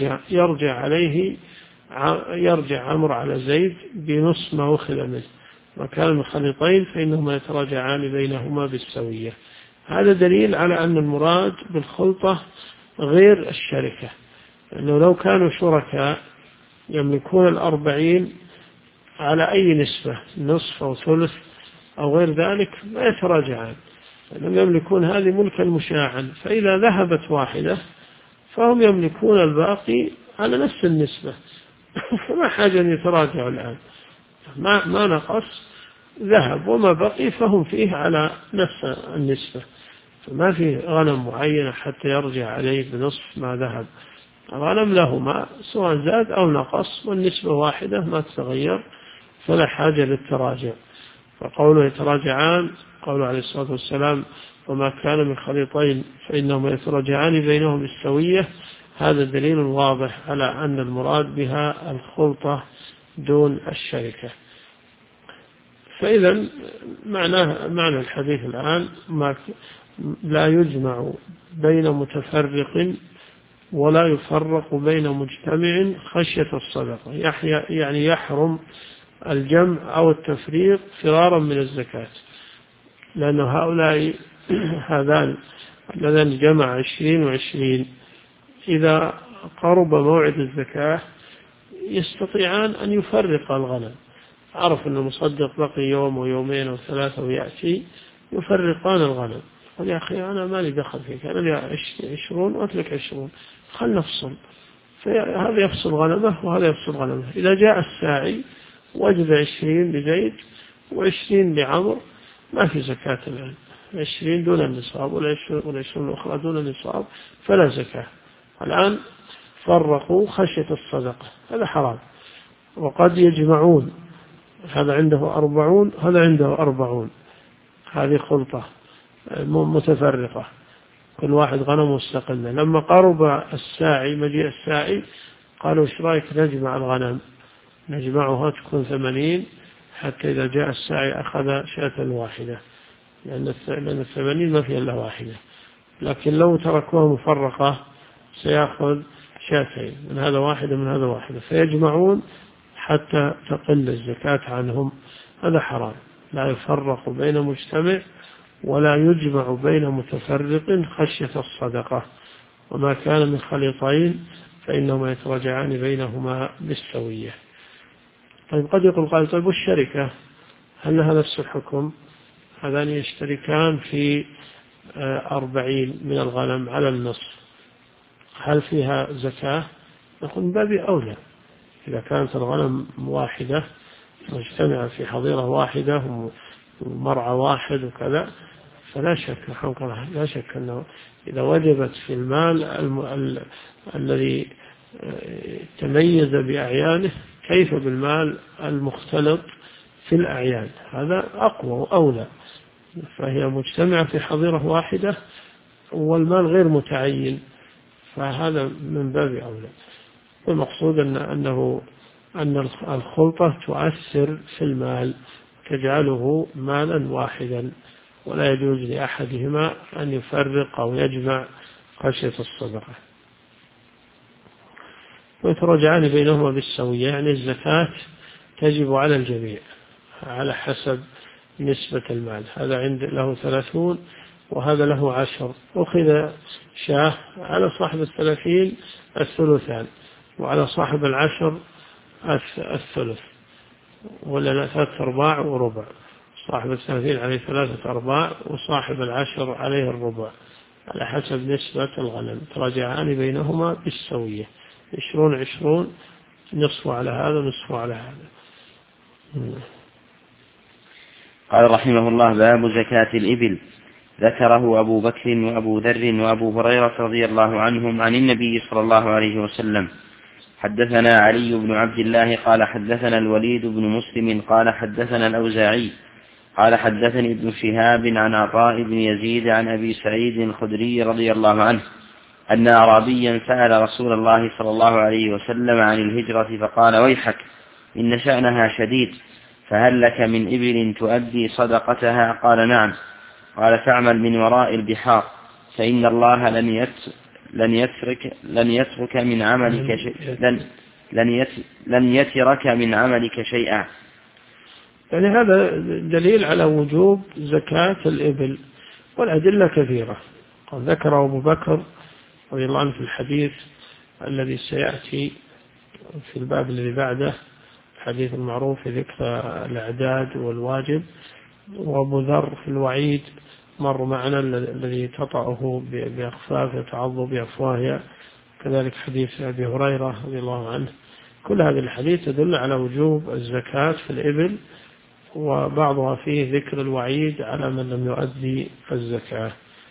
يرجع عمرو على زيد بنصف ما أخذ منه، ما كان من خليطين فإنهما يتراجعان بينهما بالسوية. هذا دليل على أن المراد بالخلطة غير الشركة، لأنه لو كانوا شركاء يملكون 40 على أي نسبة، نصف أو ثلث أو غير ذلك، ما يتراجعان، لأنهم يملكون هذه ملكا مشاعا، فإذا ذهبت واحدة فهم يملكون الباقي على نفس النسبة فما حاجة أن يتراجعوا الآن، ما نقص، ذهب وما بقي فهم فيه على نفس النسبة، فما في غنم معينة حتى يرجع عليه بنصف ما ذهب، الغنم لهما سواء زاد أو نقص والنسبة واحدة ما تتغير، فلا حاجة للتراجع. فقوله يتراجعان، قوله عليه الصلاة والسلام وما كان من خليطين فإنهما يتراجعان بينهم بالسوية، هذا دليل واضح على أن المراد بها الخلطة دون الشركة. فإذا معنى الحديث الآن لا يجمع بين متفرق ولا يفرق بين مجتمع خشية الصدقة، يعني يحرم الجمع أو التفريق فرارا من الزكاة، لأن هؤلاء هذان الذين جمع 20 و20 إذا قرب موعد الزكاة يستطيعان أن يفرق الغنم، عرف أن المصدق بقي يوم ويومين وثلاثة ويأتي، يفرقان الغنم، قال يا أخي أنا مالي دخل فيك، أنا لي 20 وأتلك 20، خل نفصل، فهذا يفصل غنمه وهذا يفصل غنمه، إذا جاء الساعي وجد 20 لزيد و20 لعمر ما في زكاة الآن، 20 دون النصاب وال20 الأخرى دون النصاب فلا زكاة، الآن فرقوا خشية الصدقة، هذا حرام. وقد يجمعون، هذا عنده 40 هذا عنده 40، هذه خلطة متفرقة، كل واحد غنم مستقلة، لما قرب الساعي مجيء الساعي قالوا ايش رايك نجمع الغنم، نجمعها تكون 80 حتى إذا جاء الساعي أخذ شاة واحدة، لأن 80 ما فيها إلا واحدة، لكن لو تركوها مفرقة سيأخذ شاتين، من هذا واحدة من هذا واحدة، فيجمعون حتى تقل الزكاة عنهم، هذا حرام، لا يفرق بين مجتمع ولا يجمع بين متفرق خشية الصدقة، وما كان من خليطين فإنهما يتراجعان بينهما بالسوية. طيب قد يقول قائل طيب والشركة هل لها نفس الحكم؟ هذان يشتركان في 40 من الغنم على النصف، هل فيها زكاة؟ نقول من باب أولى. إذا كانت الغنم واحدة مجتمعة في حظيرة واحدة ومرعى واحد وكذا، فلا شك لا شك أنه إذا وجبت في المال الذي تميز بأعيانه كيف بالمال المختلط في الأعيان، هذا أقوى وأولى. فهي مجتمعة في حظيرة واحدة والمال غير متعين، فهذا من باب أولى. والمقصود أن الخلطة تؤثر في المال تجعله مالا واحدا، ولا يجوز لأحدهما أن يفرق أو يجمع خشية الصدقة. ويترجعان بينهما بالسوية، يعني الزكاة تجب على الجميع على حسب نسبة المال، هذا عند له 30 وهذا له 10. أخذ شاه على صاحب 30 الثلثان، وعلى صاحب 10 الثلث، ولا 3/4 وربع. صاحب 30 عليه 3/4 وصاحب 10 عليه الربع، على حسب نسبة الغنم. تراجعان بينهما بالسوية، 20 نصف على هذا ونصف على هذا. قال رحمه الله: باب زكاة الإبل. ذكره أبو بكر وأبو ذر وأبو هريرة رضي الله عنهم عن النبي صلى الله عليه وسلم. حدثنا علي بن عبد الله قال حدثنا الوليد بن مسلم قال حدثنا الأوزاعي قال حدثني ابن شهاب عن عطاء بن يزيد عن أبي سعيد الخدري رضي الله عنه أن أعرابيا سأل رسول الله صلى الله عليه وسلم عن الهجرة فقال: ويحك إن شأنها شديد، فهل لك من إبل تؤدي صدقتها؟ قال: نعم. قال: فاعمل من وراء البحار، فإن الله لن يترك من عملك شيئا. يعني هذا دليل على وجوب زكاة الإبل، والأدلة كثيرة. قد ذكر أبو بكر رضي الله عنه في الحديث الذي سيأتي في الباب الذي بعده، الحديث المعروف في ذكر الأعداد والواجب، وأبو ذر في الوعيد مر معنا الذي تطأه بأخفاف يتعض بأفواهها، كذلك حديث أبي هريرة رضي الله عنه. كل هذه الحديث تدل على وجوب الزكاة في الإبل، وبعضها فيه ذكر الوعيد على من لم يؤدي الزكاة.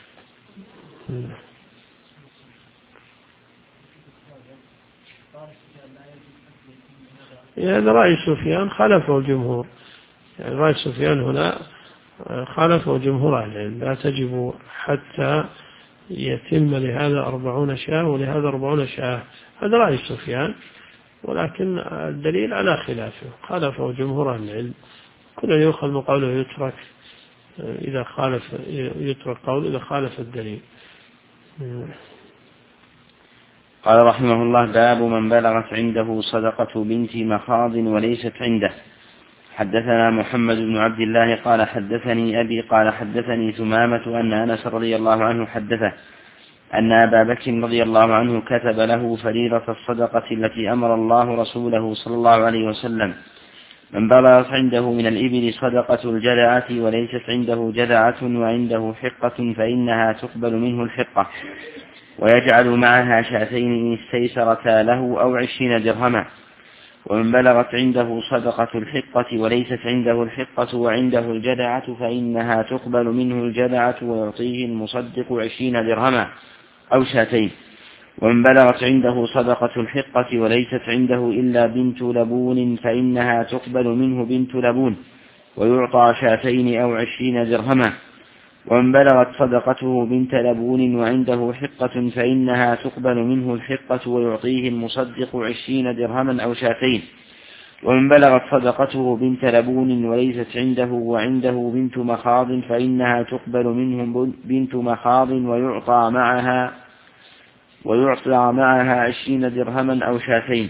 هذا رأي سفيان خالفه الجمهور، يعني رأي سفيان هنا خالفه جمهور أهل العلم، لا تجب حتى يتم لهذا 40 شاة ولهذا 40 شاة، هذا رأي سفيان، ولكن الدليل على خلافه، خالفه جمهور أهل العلم. كل يؤخذ من قوله يترك إذا خالف، يترك قوله إذا خالف الدليل. قال رحمه الله: باب من بلغت عنده صدقة بنت مخاض وليست عنده. حدثنا محمد بن عبد الله قال حدثني أبي قال حدثني ثمامة أن أنس رضي الله عنه حدثه أن أبا بكر رضي الله عنه كتب له فريضة الصدقة التي أمر الله رسوله صلى الله عليه وسلم: من بلغت عنده من الإبل صدقة الجذعة وليست عنده جذعة وعنده حقة فإنها تقبل منه الحقة، ويجعل معها شاتين إن استيسرتا له أو 20 درهما. ومن بلغت عنده صدقة الحقة وليست عنده الحقة وعنده الجذعة فإنها تقبل منه الجذعة ويعطيه المصدق 20 درهما أو شاتين. ومن بلغت عنده صدقة الحقة وليست عنده إلا بنت لبون فإنها تقبل منه بنت لبون ويعطى شاتين أو 20 درهما. ومن بلغت صدقته بنت لبون وعنده حقة فإنها تقبل منه الحقة ويعطيه المصدق 20 درهما أو شاتين. ومن بلغت صدقته بنت لبون وليست عنده وعنده بنت مخاض فإنها تقبل منه بنت مخاض ويعطى معها 20 درهما أو شاتين.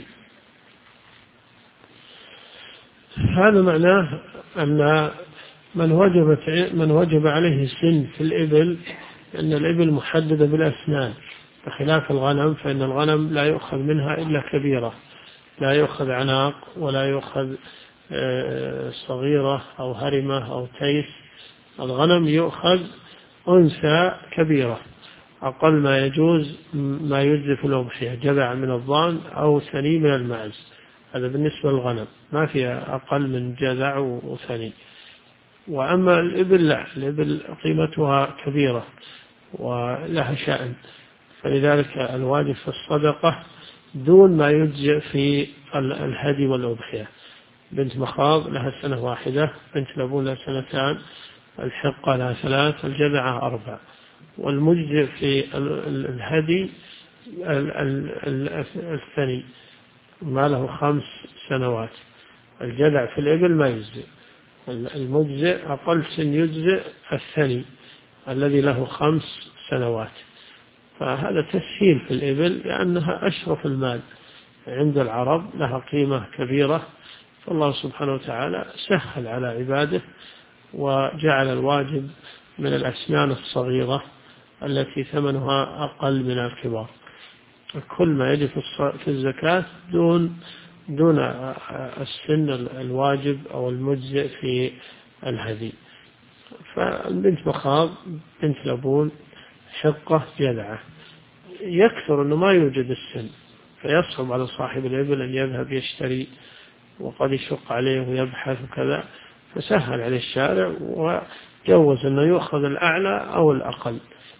هذا معناه أن من وجب عليه السن في الإبل، أن الإبل محددة بالأسنان، بخلاف الغنم، فإن الغنم لا يؤخذ منها إلا كبيرة، لا يؤخذ عناق ولا يؤخذ صغيرة أو هرمة أو تيس. الغنم يؤخذ أنثى كبيرة أقل ما يجوز ما يجزي في الأضحية، جذع من الضان أو ثني من المعز، هذا بالنسبة للغنم ما فيها أقل من جذع وثني. وأما الإبل لا، الإبل قيمتها كبيرة ولها شأن، فلذلك الواجب في الصدقة دون ما يجزئ في الهدي والأضحية. بنت مخاض لها سنة واحدة، بنت لبون لها سنتان، الحقة لها 3، الجذعة 4. والمجزئ في الهدي الثني ما له 5 سنوات، الجذع في الإبل ما يجزئ، المجزئ أقل سن يجزئ الثني الذي له 5 سنوات. فهذا تسهيل في الإبل لأنها أشرف المال عند العرب، لها قيمة كبيرة، فالله سبحانه وتعالى سهل على عباده وجعل الواجب من الأسنان الصغيرة التي ثمنها أقل من الكبار. كل ما يجب في الزكاة دون السن الواجب أو المجزئ في الهدي. فالبنت مخاض، بنت لبون، حقة، جذعة، يكثر أنه ما يوجد السن، فيصعب على صاحب الإبل أن يذهب يشتري وقد يشق عليه ويبحث وكذا، فسهل عليه الشارع وجوز أنه يؤخذ الأعلى أو الأقل.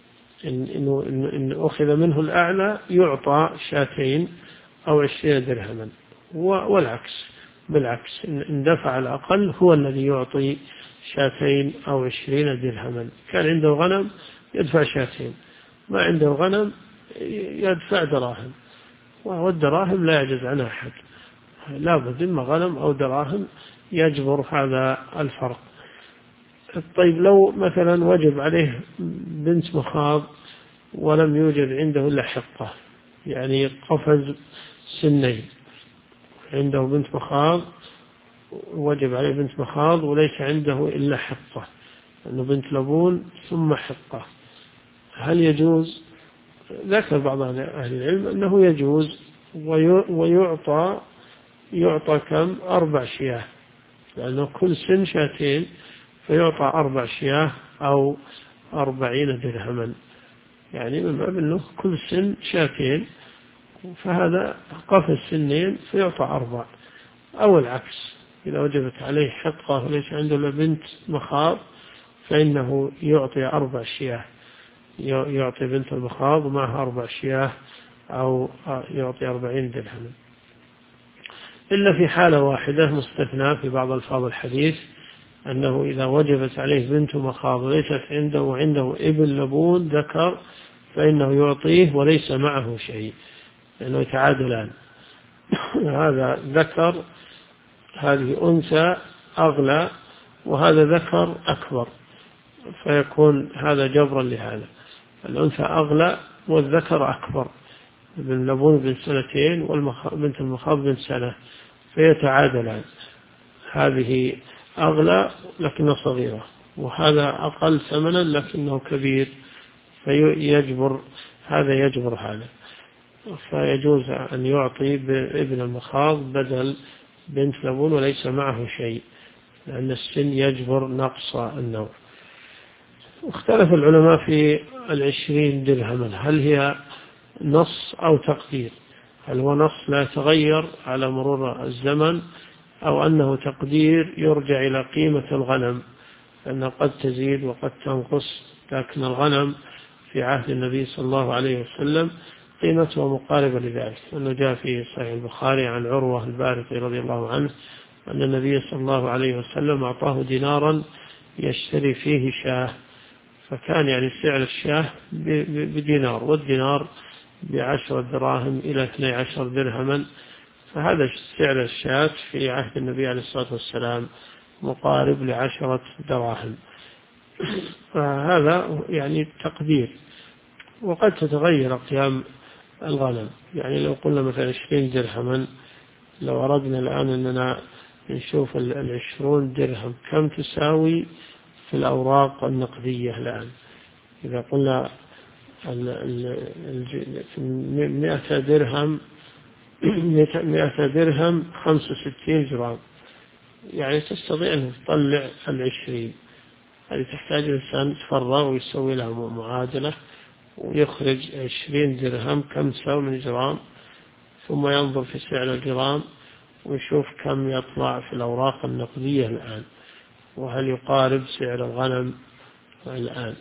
إن أخذ منه الأعلى يعطى 2 أو 20 درهما، والعكس بالعكس، إن دفع الأقل هو الذي يعطي 2 أو 20 درهما. كان عنده غنم يدفع 2، ما عنده غنم يدفع دراهم، والدراهم لا يعجز عنها أحد، لا بد إما غنم أو دراهم يجبر هذا الفرق. طيب لو مثلا وجب عليه بنت مخاض ولم يوجد عنده إلا حقة، يعني قفز سنين، عنده بنت مخاض وجب عليه بنت مخاض وليس عنده إلا حقة، أنه بنت لبون ثم حقة، هل يجوز؟ ذكر بعض أهل العلم أنه يجوز، ويعطى كم؟ 4 شياه، لأنه كل سن 2 فيعطى 4 شياه أو 40 درهما، يعني من باب أنه كل سن 2، فهذا قفز 2 فيعطى 4. أو العكس، إذا وجبت عليه حقة وليس عنده إلا بنت مخاض فإنه يعطي 4 شياه، يعطي بنت المخاض ومعها 4 شياه أو يعطي 40 درهما. إلا في حالة واحدة مستثنى في بعض ألفاظ الحديث، أنه إذا وجبت عليه بنت مخاض وليست عنده ابن لبون ذكر فإنه يعطيه وليس معه شيء، لأنه يتعادلان. هذا ذكر، هذه أنثى أغلى، وهذا ذكر أكبر، فيكون هذا جبرا لهذا، الأنثى أغلى والذكر أكبر، ابن لبون بن 2 وبنت المخاض بن 1، فيتعادلان، هذه أغلى لكنها صغيرة، وهذا أقل ثمنا لكنه كبير، فيجبر هذا يجبر هذا، فيجوز أن يعطي بابن المخاض بدل بنت لبون وليس معه شيء، لأن السن يجبر نقص النوع. اختلف العلماء في 20 درهما، هل هي نص أو تقدير؟ هل هو نص لا يتغير على مرور الزمن، أو أنه تقدير يرجع إلى قيمة الغنم، أنها قد تزيد وقد تنقص، لكن الغنم في عهد النبي صلى الله عليه وسلم قيمته مقاربة لذلك، أنه جاء في صحيح البخاري عن عروة البارقي رضي الله عنه أن النبي صلى الله عليه وسلم أعطاه دينارا يشتري فيه شاه، فكان يعني سعر الشاه بدينار، والدينار ب10 دراهم إلى 12 درهما، فهذا سعر الشاة في عهد النبي عليه الصلاة والسلام مقارب ل10 دراهم، فهذا يعني تقدير. وقد تتغير قيام الغنم، يعني لو قلنا مثلا 20 درهما، لو أردنا الآن أننا نشوف 20 درهم كم تساوي في الأوراق النقدية الآن، إذا قلنا 100 درهم 100 درهم 65 جرام، يعني تستطيع أن تطلع 20، هذه تحتاج الإنسان يتفرغ ويسوي لها معادلة ويخرج 20 درهم كم تساوي من جرام، ثم ينظر في سعر الجرام ويشوف كم يطلع في الأوراق النقدية الآن، وهل يقارب سعر الغنم الآن.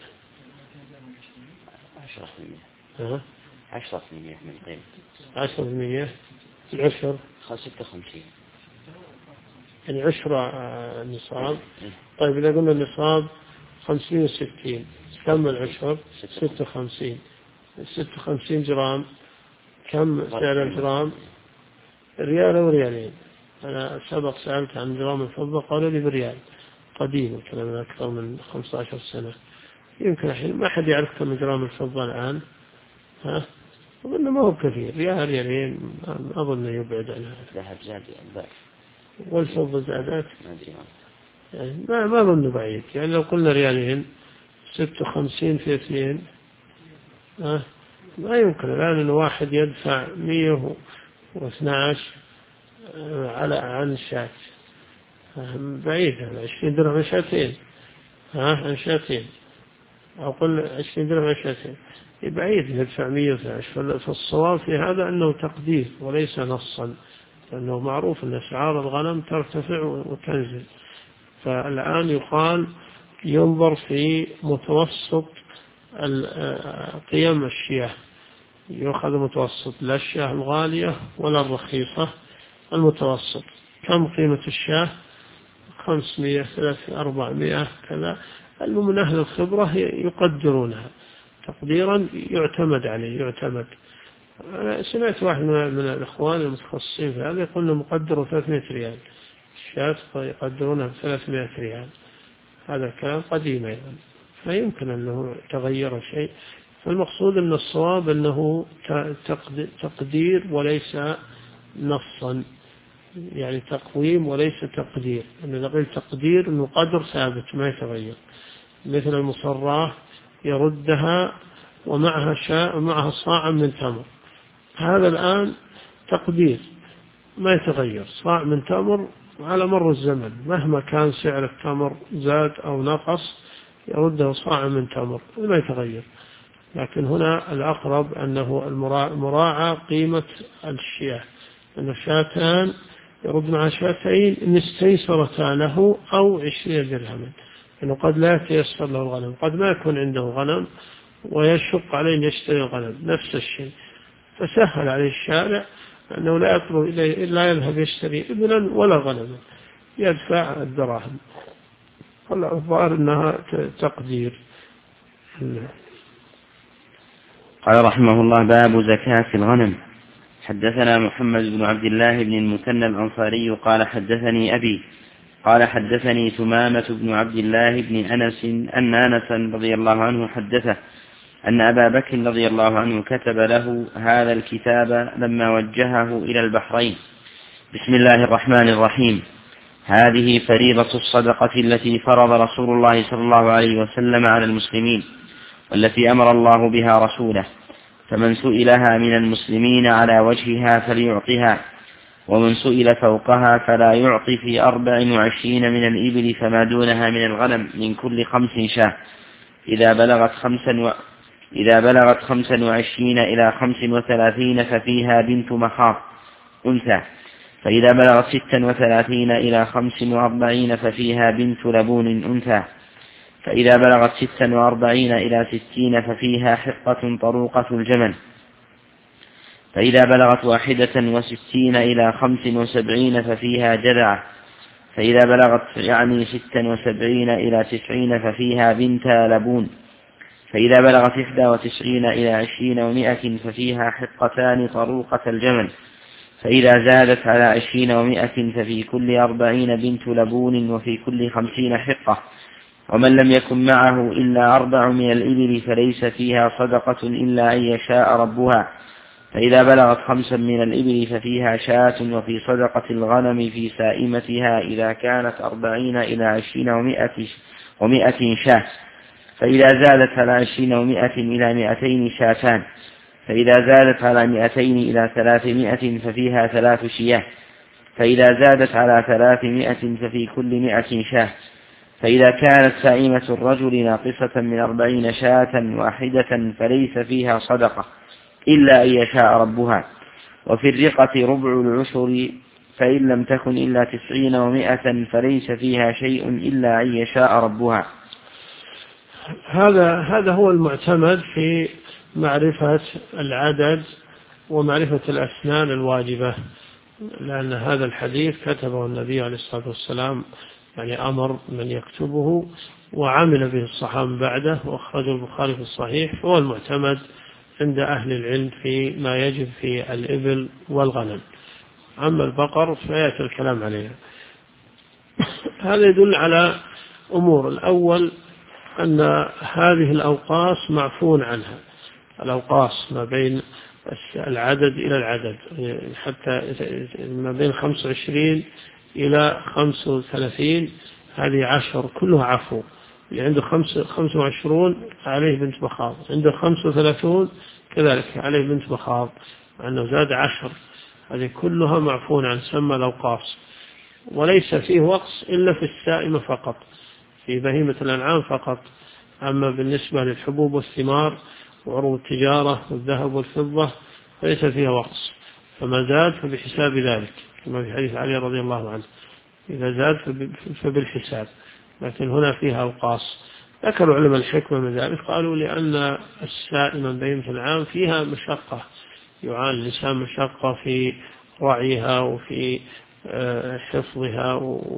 10% من قيمة 10% العشر 56 يعني عشر النصاب. طيب إذا قلنا النصاب 560 كم العشر؟ 56. 56 جرام كم سعر الجرام؟ ريال أو ريالين. أنا سبق سألت عن جرام الفضة قالوا لي بريال، قديم الكلام من أكثر من 15 سنة. يمكن الحين ما حد يعرف كم جرام الفضة الآن، ها؟ وإنه ما هو كثير، ريال ريالين أظن يبعد عنها. ذهب زاد والفضة زادت يعني ما أظن بعيد. يعني لو قلنا ريالين 56 في 2 ما يمكن الآن أن واحد يدفع 112 عن شاة، بعيد 20 درهم عن شاتين، عن شاتين، أو قل 20 درهم عن شاتين، بعيد يدفع 112. فالصواب في هذا أنه تقدير وليس نصا، لأنه معروف أن أسعار الغنم ترتفع وتنزل. فالآن يقال ينظر في متوسط قيم الشياه، يأخذ متوسط لا الشياه الغالية ولا الرخيصة، المتوسط. كم قيمة الشياه؟ 500 300 400 كذا. من أهل الخبرة يقدرونها تقديرا يعتمد عليه يعتمد. أنا سمعت واحد من الإخوان المتخصصين في هذا يقول إنه مقدر 300 ريال الشاة، يقدرونها ب 300 ريال. هذا الكلام قديم أيضا، فيمكن أنه تغير شيء. فالمقصود أن الصواب أنه تقدير وليس نصا، يعني تقويم وليس تقدير. أن نقول تقدير أنه قدر ثابت ما يتغير، مثل المصراة يردها ومعها صاع من تمر. هذا الآن تقدير ما يتغير، صاع من تمر على مر الزمن مهما كان سعر التمر زاد أو نقص يرده صاع من تمر ما يتغير. لكن هنا الأقرب أنه مراعى قيمة الشياه، أن الشاتان يرد مع شاتين إن استيسرتا له أو 20 درهما، إنه قد لا يتيسر له الغنم، قد ما يكون عنده غنم ويشق عليه أن يشتري الغنم نفس الشيء، فسهل عليه الشارع أنه لا يطلب إليه إلا يذهب يشتري إبلا ولا غنما، يدفع الدراهم. الظاهر أنها تقدير. قال رحمه الله: باب زكاة الغنم. حدثنا محمد بن عبد الله بن المثنى الأنصاري قال حدثني أبي قال حدثني ثمامة بن عبد الله بن أنس أن أنسا رضي الله عنه حدثه أن أبا بكر رضي الله عنه كتب له هذا الكتاب لما وجهه إلى البحرين: بسم الله الرحمن الرحيم، هذه فريضة الصدقة التي فرض رسول الله صلى الله عليه وسلم على المسلمين، والتي أمر الله بها رسوله، فمن سئلها من المسلمين على وجهها فليعطها، ومن سئل فوقها فلا يعطي في 24 من الإبل فما دونها من الغنم من كل 5 شاة، إذا بلغت 25 إلى 35 ففيها بنت مخاض أنثى، فإذا بلغت 36 إلى 45 ففيها بنت لبون أنثى، فإذا بلغت 46 إلى 60 ففيها حقة طروقة الجمل، فإذا بلغت 61 إلى 75 ففيها جذعة، فإذا بلغت 76 إلى 90 ففيها بنت لبون، فإذا بلغت 91 إلى 20 و100 ففيها حقتان طروقة الجمل، فإذا زادت على 20 و100 ففي كل 40 بنت لبون وفي كل 50 حقة. ومن لم يكن معه إلا 4 من الإبل فليس فيها صدقة إلا أن يشاء ربها، فإذا بلغت 5 من الإبل ففيها شاة، وفي صدقة الغنم في سائمتها إذا كانت 40 إلى 20 و100 شاة، فإذا زادت على 20 و100 إلى 200 شاتان، فإذا زادت على 200 إلى 300 ففيها 3 شياه، فإذا زادت على 300 ففي كل 100 شاة، فإذا كانت سائمة الرجل ناقصة من 40 شاة واحدة فليس فيها صدقة إلا أن يشاء ربها. وفي الرقة ربع العشر فإن لم تكن إلا 90 و100 فليس فيها شيء إلا أن يشاء ربها. هذا هو المعتمد في معرفة العدد ومعرفة الأسنان الواجبة، لأن هذا الحديث كتبه النبي عليه الصلاة والسلام، يعني أمر من يكتبه وعمل به الصحابة بعده وأخرجه البخاري في الصحيح، فهو المعتمد عند أهل العلم في ما يجب في الإبل والغنم. أما البقر فيأتي الكلام عليها. هذا يدل على أمور. الأول أن هذه الأوقاص معفون عنها، الأوقاص ما بين العدد إلى العدد، حتى ما بين 25 إلى 35 هذه 10 كلها عفو. اللي عنده 25 عليه بنت مخاض، عنده 35 كذلك عليه بنت مخاض، أنه زاد 10، هذه كلها معفون عن، سمى الأوقاص. وليس فيه وقص إلا في السائمة فقط، في بهيمة الأنعام فقط. أما بالنسبة للحبوب والثمار وعروض التجارة والذهب والفضة فليس فيها وقص، فما زاد فبحساب ذلك، كما في حديث علي رضي الله عنه، إذا زاد فبالحساب. لكن هنا فيها أوقاص. ذكروا علماء الحكمة من ذلك، قالوا لأن السائمة بهيمة الأنعام فيها مشقة، يعاني الإنسان مشقة في رعيها وفي حفظها،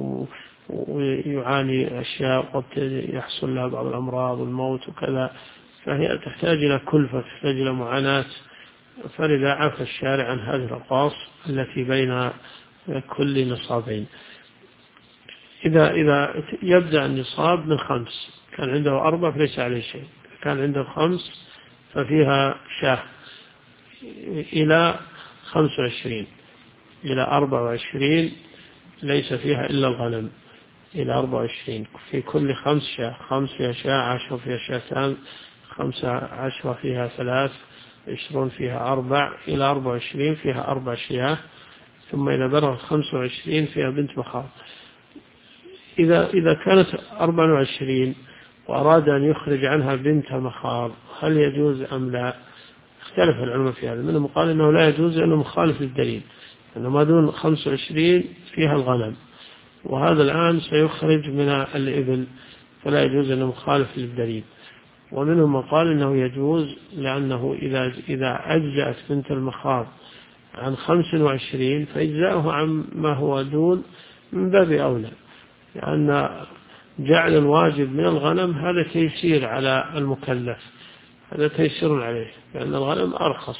ويعاني أشياء قد يحصل لها بعض الأمراض والموت وكذا، فهي تحتاج إلى كلفة، تحتاج إلى معاناة. فلذا عفى الشارع عن هذه الأوقاص التي بين كل نصابين. إذا يبدأ النصاب من 5، كان عنده 4 فليس عليه شيء، كان عنده 5 ففيها شاة، إلى 25 إلى 24 ليس فيها إلا الغنم، إلى 24 في كل 5 شاة، 5 فيها شاة، 10 فيها شاتان، 15 فيها 3، 20 فيها 4، إلى 24 فيها 4 شياه. ثم إذا بلغت 25 فيها بنت مخاض. إذا كانت 24 وأراد أن يخرج عنها بنت مخاض هل يجوز أم لا؟ اختلف العلماء في هذا، منهم قال إنه لا يجوز لأنه مخالف للدليل، أنه ما دون 25 فيها الغنم، وهذا الآن سيخرج من الإبل فلا يجوز أنه مخالف للدليل. ومنهم من قال إنه يجوز، لأنه إذا أجزأت بنت المخاض عن 25 فإجزاؤه عن ما هو دون من باب أولى، لأن جعل الواجب من الغنم هذا تيسير على المكلف، هذا تيسير عليه، لأن الغنم أرخص،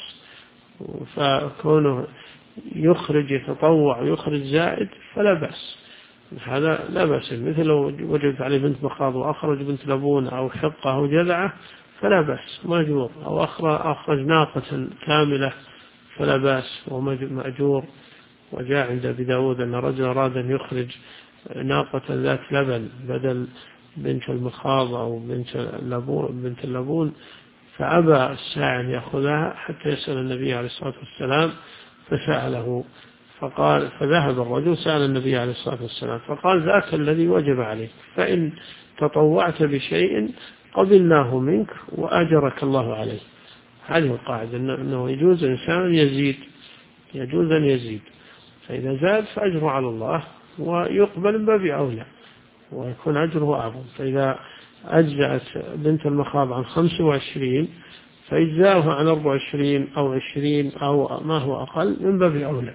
فكونه يخرج يتطوع ويخرج زائد فلا بأس، هذا لا بأس. مثل لو وجدت عليه بنت مخاض وأخرج بنت لبون أو حقة أو جذعة فلا بأس، مأجور. أو أخرج ناقة كاملة فلا بأس ومأجور. وجاء عند أبي داود أن رجل أراد أن يخرج ناقة ذات لبن بدل بنت المخاض أو بنت اللبون، فأبى الساعي أن يأخذها حتى يسأل النبي عليه الصلاة والسلام، فسأله فقال، فذهب الرجل سأل النبي عليه الصلاة والسلام فقال ذاك الذي وجب عليك، فإن تطوعت بشيء قبلناه منك وأجرك الله عليه. هذه القاعدة، أنه يجوز إنسان يزيد، يجوز أن يزيد، فإذا زاد فأجره على الله ويقبل من باب أولى ويكون أجره أعظم. فإذا أجزأت بنت المخاض عن 25 فإجزاؤها عن 24 أو 20 أو ما هو أقل من باب أولى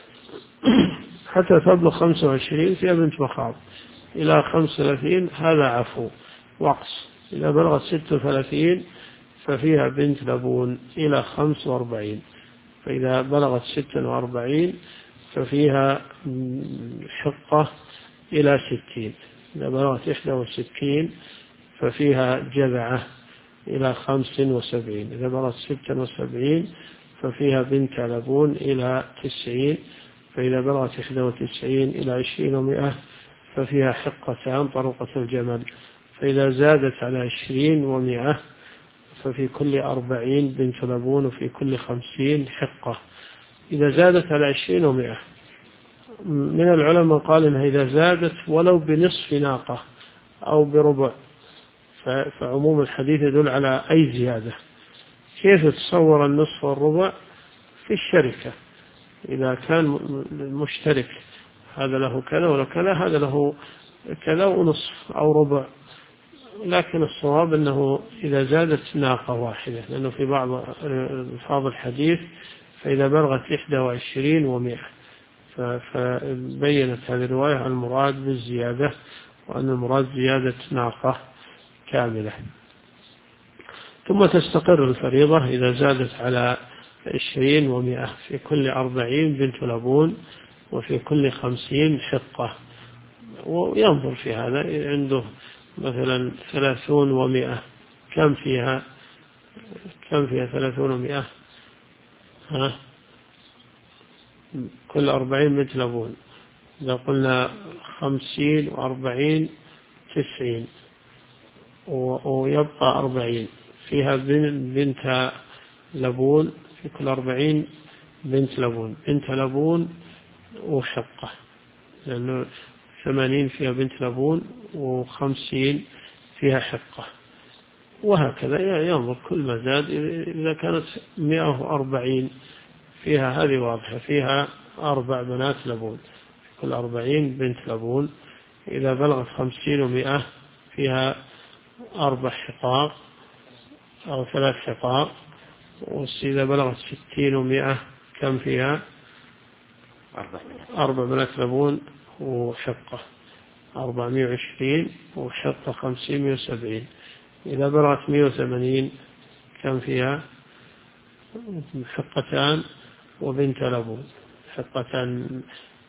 حتى تبلغ 25 فيها بنت مخاض، إلى 35 هذا عفو وقص. إذا بلغت 36 ففيها بنت لبون إلى 45، فإذا بلغت 46 ففيها حقة إلى 60، إذا بلغت 61 ففيها جذعة إلى 75، إذا بلغت 76 ففيها بنت لبون إلى 90، فإذا بلغت 91 إلى 20 و100 ففيها حقتان طرقة الجمل، فإذا زادت على 20 و100 ففي كل 40 بنت لبون وفي كل 50 حقة. إذا زادت على 20 و100 من العلماء قال إنها إذا زادت ولو بنصف ناقة أو بربع، فعموم الحديث يدل على أي زيادة. كيف تصور النصف والربع؟ في الشركة، إذا كان المشترك هذا له كذا ولا كذا، هذا له كذا ونصف أو ربع. لكن الصواب أنه إذا زادت ناقة واحدة، لأنه في بعض ألفاظ الحديث فإذا بلغت 21 و100، فبينت هذه الرواية المراد بالزيادة، وأن المراد زيادة ناقة كاملة. ثم تستقر الفريضة إذا زادت على 20 و100، في كل 40 بنت لبون، وفي كل 50 حقة. وينظر في هذا، عنده مثلا 30 و100، كم فيها 30 و100؟ كل 40 بنت لبون، إذا قلنا 50 و40 90، ويبقى 40 فيها بنت لبون، في كل 40 بنت لبون وحقة، لأنه 80 فيها بنت لبون و50 فيها حقة. وهكذا ينظر كل ما زاد. إذا كانت 140 فيها، هذه واضحة، فيها 4 بنات لبون، كل 40 بنت لبون. إذا بلغت 50 و100 فيها 4 حقاق أو 3 حقاق. وإذا بلغت 60 و100 كم فيها؟ 4 بنات لبون وحقة، 420 وحقة 50 170. إذا بلغت 180 كم فيها؟ حقتان وبنت لبون، حقتان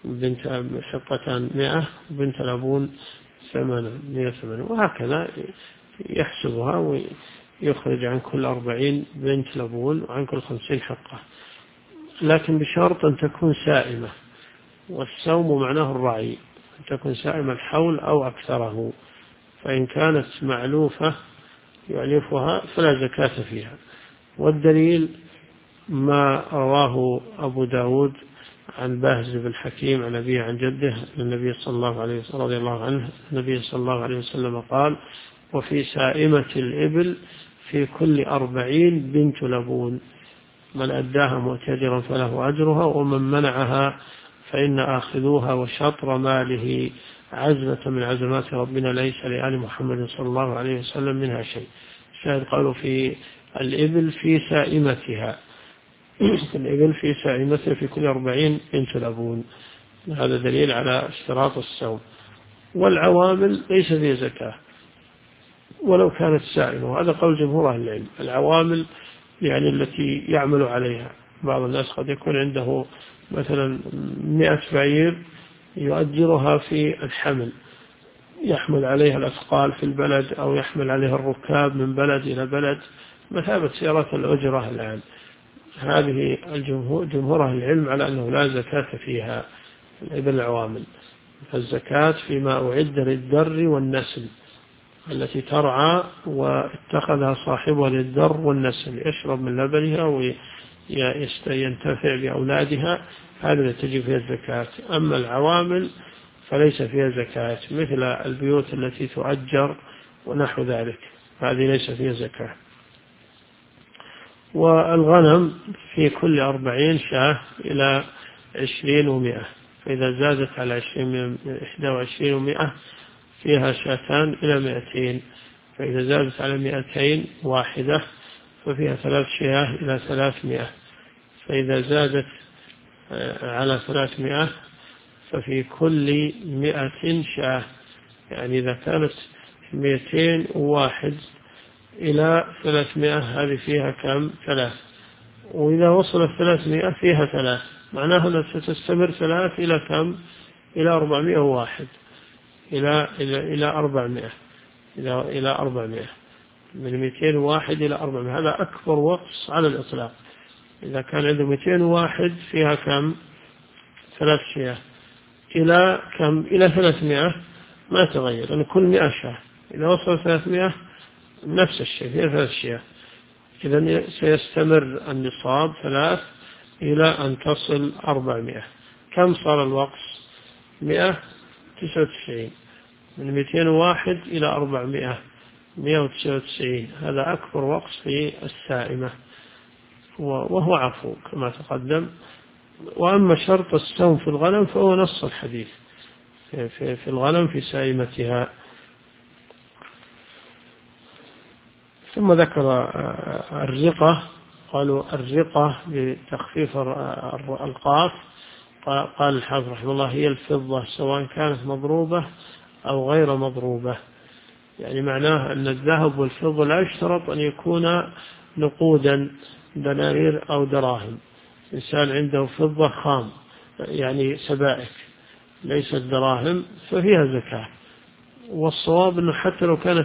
100 وبنت لبون 180. وهكذا يحسبها ويخرج عن كل 40 بنت لبون وعن كل 50 حقة، لكن بشرط أن تكون سائمة. والسوم معناه الرعي، أن تكون سائمة الحول أو أكثره. فإن كانت معلوفة يعلفها فلا زكاة فيها. والدليل ما رواه أبو داود عن باهز بن حكيم عن أبيه عن جده النبي صلى الله عليه وسلم رضي الله عنه، النبي صلى الله عليه وسلم قال: وفي سائمة الإبل في كل 40 بنت لبون، من أداها معتذرا فله أجرها، ومن منعها فإن آخذوها وشطر ماله عزمة من عزمات ربنا ليس لآل محمد صلى الله عليه وسلم منها شيء. شاهد قالوا في الإبل في سائمتها، الإبل في سائمتها في كل 40 بنت لبون. هذا دليل على اشتراط السوم. والعوامل ليس فيه زكاة ولو كانت سائمة، وهذا قول جمهور أهل العلم. العوامل يعني التي يعمل عليها. بعض الناس قد يكون عنده مثلا 100 بعير يؤجرها في الحمل، يحمل عليها الأثقال في البلد، أو يحمل عليها الركاب من بلد إلى بلد، مثابة سيارات الأجرة الآن. هذه جمهور أهل العلم على أنه لا زكاة فيها الإبل العوامل. فالزكاة فيما أعد للدر والنسل، التي ترعى واتخذها صاحبها للدر والنسل، يشرب من لبنها وينتفع بأولادها، هذا تجب فيها الزكاة. أما العوامل فليس فيها زكاة، مثل البيوت التي تؤجر ونحو ذلك، هذه ليس فيها زكاة. والغنم في كل 40 شاة إلى 20 و100، فإذا زادت على 21 و100 فيها شاتان إلى 200، فإذا زادت على 200 واحدة ففيها 3 شياه إلى 300، فإذا زادت على 300 ففي كل 100 شاه. يعني إذا كانت 201 إلى 300 هذه فيها كم؟ 3. وإذا وصلت 300 فيها 3، معناها أنها ستستمر 3 إلى كم؟ إلى 401، إلى 400، إلى 400، من 201 إلى 400. هذا أكبر وقص على الإطلاق. إذا كان عنده 201 فيها كم؟ 3 شياه، إلى كم؟ إلى 300 ما تغير، لأن كل 100 شاه. إذا وصل 300 نفس الشيء، فيها 3 شياه. إذن سيستمر النصاب 3 إلى أن تصل 400. كم صار الوقص؟ 199. من 201 إلى 400 199، هذا أكبر وقت في السائمة، وهو عفو كما تقدم. وأما شرط السوم في الغنم فهو نص الحديث في الغنم في سائمتها. ثم ذكر الرقة، قالوا الرقة بتخفيف القاف. قال الحافظ رحمه الله هي الفضة سواء كانت مضروبة أو غير مضروبة، يعني معناه أن الذهب والفضة لا يشترط أن يكون نقودا دنانير أو دراهم. إنسان عنده فضة خام يعني سبائك ليست دراهم ففيها زكاة. والصواب أنه حتى لو كانت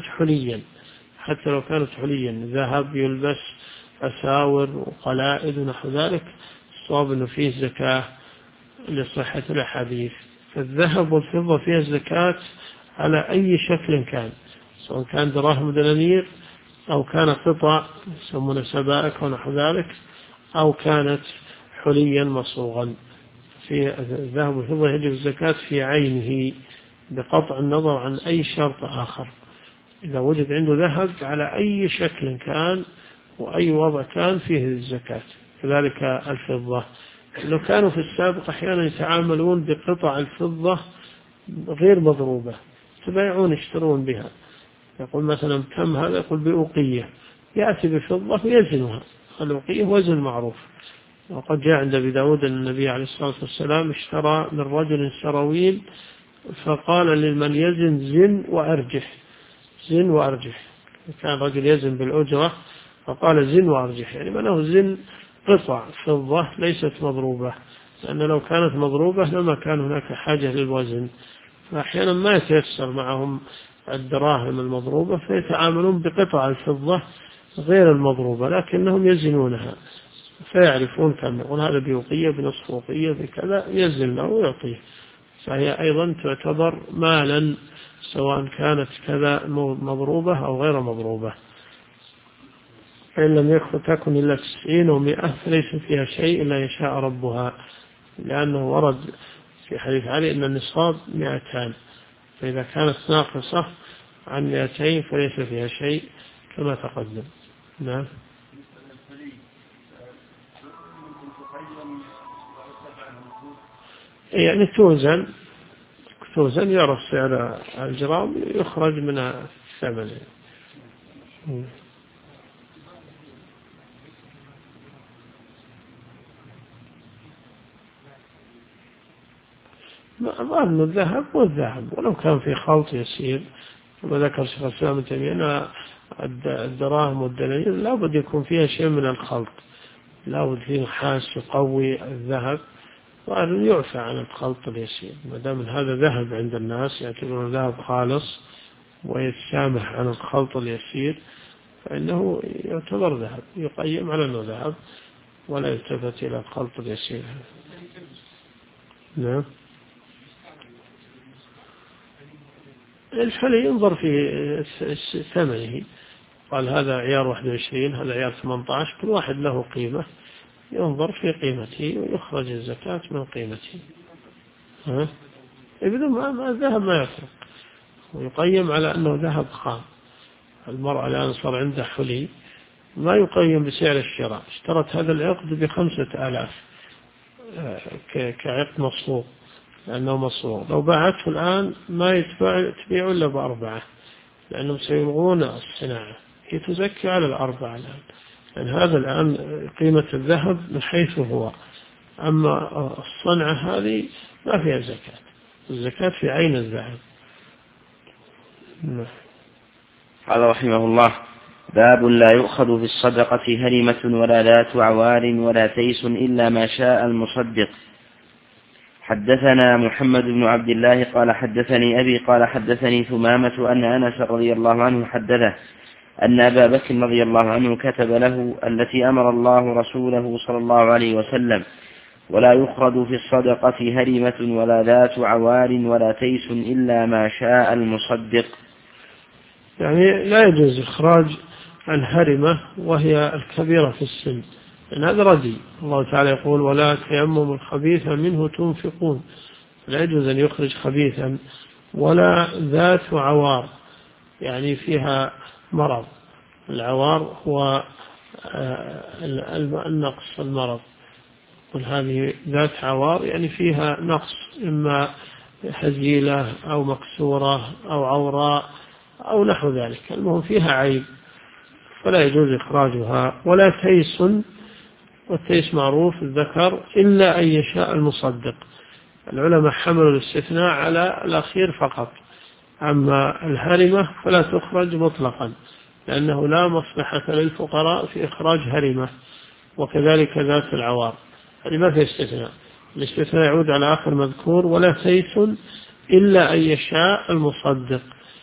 حليا ذهب يلبس أساور وقلائد ونحو ذلك، الصواب أنه فيه زكاة لصحة الأحاديث. فالذهب والفضة فيها زكاة على أي شكل كان، سواء كان دراهم ودنانير أو كان قطع يسمونه سبائك ونحو ذلك، أو كانت حليا مصوغا. في الذهب والفضة يجب الزكاة في عينه بقطع النظر عن أي شرط آخر. إذا وجد عنده ذهب على أي شكل كان وأي وضع كان فيه الزكاة. كذلك الفضة، لو كانوا في السابق أحيانا يتعاملون بقطع الفضة غير مضروبة، تبايعون يشترون بها، يقول مثلا كم هذا، يقول بأوقية، يأتي بفضة ويزنها. الأوقية وزن معروف. وقد جاء عند أبي داود أن النبي عليه الصلاة والسلام اشترى من رجل سراويل فقال لمن يزن زن وأرجح. كان رجل يزن بالأجرة فقال زن وأرجح، يعني منه زن قطع فضة ليست مضروبة، لأن لو كانت مضروبة لما كان هناك حاجة للوزن. فأحيانا ما يتيسر معهم الدراهم المضروبة فيتعاملون بقطع الفضة غير المضروبة، لكنهم يزنونها فيعرفون كم، يقول هذا بوقية بنصف وقية بكذا، يزن له ويعطيه. فهي أيضا تعتبر مالا سواء كانت كذا مضروبة أو غير مضروبة. فإن لم تكن إلا 90 و100 فليس فيها شيء إلا يشاء ربها، لأنه ورد في حديث علي أن النصاب 200، فإذا كانت ناقصة عن 200 فليس فيها شيء كما تقدم. نعم. يعني توزن يعرف سعر الجرام يخرج من الثمن. ظن الذهب والذهب، ولو كان في خلط يسير كما ذكر شيخ الإسلام ابن تيمية أن الدراهم والدنانير لابد يكون فيها شيء من الخلط، لابد فيه نحاس يقوي الذهب، وأن يعفى عن الخلط اليسير. ما دام هذا ذهب عند الناس يعتبرون ذهب خالص ويتسامح عن الخلط اليسير فإنه يعتبر ذهب، يقيم على أنه ذهب ولا يلتفت إلى الخلط اليسير. نعم. الحلي ينظر في ثمنه، قال هذا عيار 21 هذا عيار 18، كل واحد له قيمة، ينظر في قيمته ويخرج الزكاة من قيمته. بدون ما الذهب ما يفرق، ويقيم على أنه ذهب خام. المرأة الآن صار عندها حلي ما يقيم بسعر الشراء، اشترت هذا العقد ب5,000 كعقد مصروف لأنه مصروف، لو باعته الآن ما تبيع إلا ب4 لأنهم سيلغون الصناعة، هي تزكي على 4 الآن، لأن هذا الآن قيمة الذهب من حيث هو، أما الصنعة هذه ما فيها زكاة، الزكاة في عين الذهب. قال رحمه الله: باب لا يؤخذ في الصدقة هرمة ولا ذات عوار ولا تيس إلا ما شاء المصدق. حدثنا محمد بن عبد الله قال حدثني أبي قال حدثني ثمامة أن أنس رضي الله عنه حدثه أن أبا بكر رضي الله عنه كتب له التي أمر الله رسوله صلى الله عليه وسلم: ولا يخرج في الصدقة هرمة ولا ذات عوار ولا تيس إلا ما شاء المصدق. يعني لا يجوز إخراج الهرمة وهي الكبيرة في السن، لأن هذا ردي. الله تعالى يقول: ولا تيمموا الخبيث منه تنفقون، لا يجوز أن يخرج خبيثا ولا ذات عوار يعني فيها مرض. العوار هو النقص، المرض. هذه ذات عوار يعني فيها نقص، إما هزيلة أو مكسورة أو عوراء أو نحو ذلك، المهم فيها عيب فلا يجوز إخراجها. ولا تيس، والتيس معروف الذكر، إلا أن يشاء المصدق. العلماء حملوا الاستثناء على الأخير فقط، أما الهرمة فلا تخرج مطلقا، لأنه لا مصلحة للفقراء في إخراج هرمة، وكذلك ذات العوار، هذه ما في استثناء. الاستثناء يعود على آخر مذكور. ولا تيس إلا أن يشاء المصدق.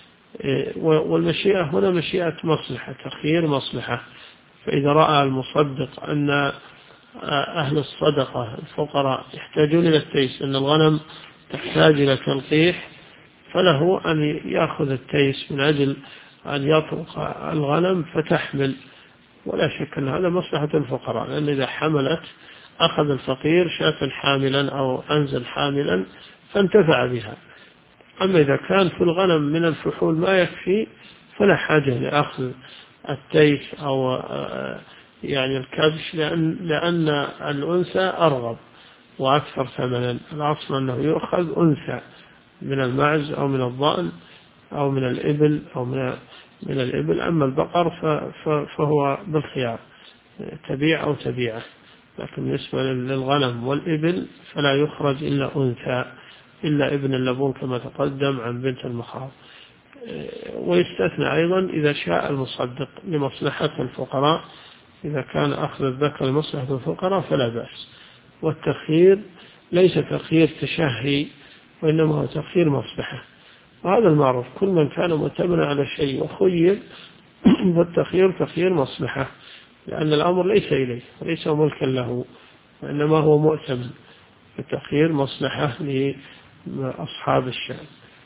والمشيئة هنا مشيئة مصلحة، تخيير مصلحة. فإذا رأى المصدق أن أهل الصدقة الفقراء يحتاجون إلى التيس، أن الغنم تحتاج إلى تلقيح، فله أن يأخذ التيس من أجل أن يطرق الغنم فتحمل، ولا شك أن هذا مصلحة الفقراء، لأن إذا حملت أخذ الفقير شاة حاملا أو أنزل حاملا فانتفع بها. أما إذا كان في الغنم من الفحول ما يكفي فلا حاجة لأخذ التيس أو يعني الكبش، لأن الأنثى أرغب وأكثر ثمنا. الأصل أنه يؤخذ أنثى من المعز أو من الضأن أو من الإبل أو من الإبل. أما البقر فهو بالخيار، تبيع أو تبيعه. لكن بالنسبة للغنم والإبل فلا يخرج إلا أنثى، إلا ابن اللبون كما تقدم عن بنت المخاض. ويستثنى أيضا إذا شاء المصدق لمصلحة الفقراء، إذا كان أخذ الذكر لمصلحة الفقراء فلا بأس. والتخيير ليس تخيير تشهي، وإنما هو تخيير مصلحة، وهذا المعروف. كل من كان مؤتمنا على شيء وخير فالتخيير تخيير مصلحة، لأن الأمر ليس إليه وليس ملكا له، وإنما هو مؤتمن. التخيير مصلحة لأصحاب الشأن.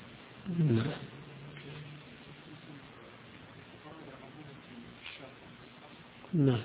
نعم،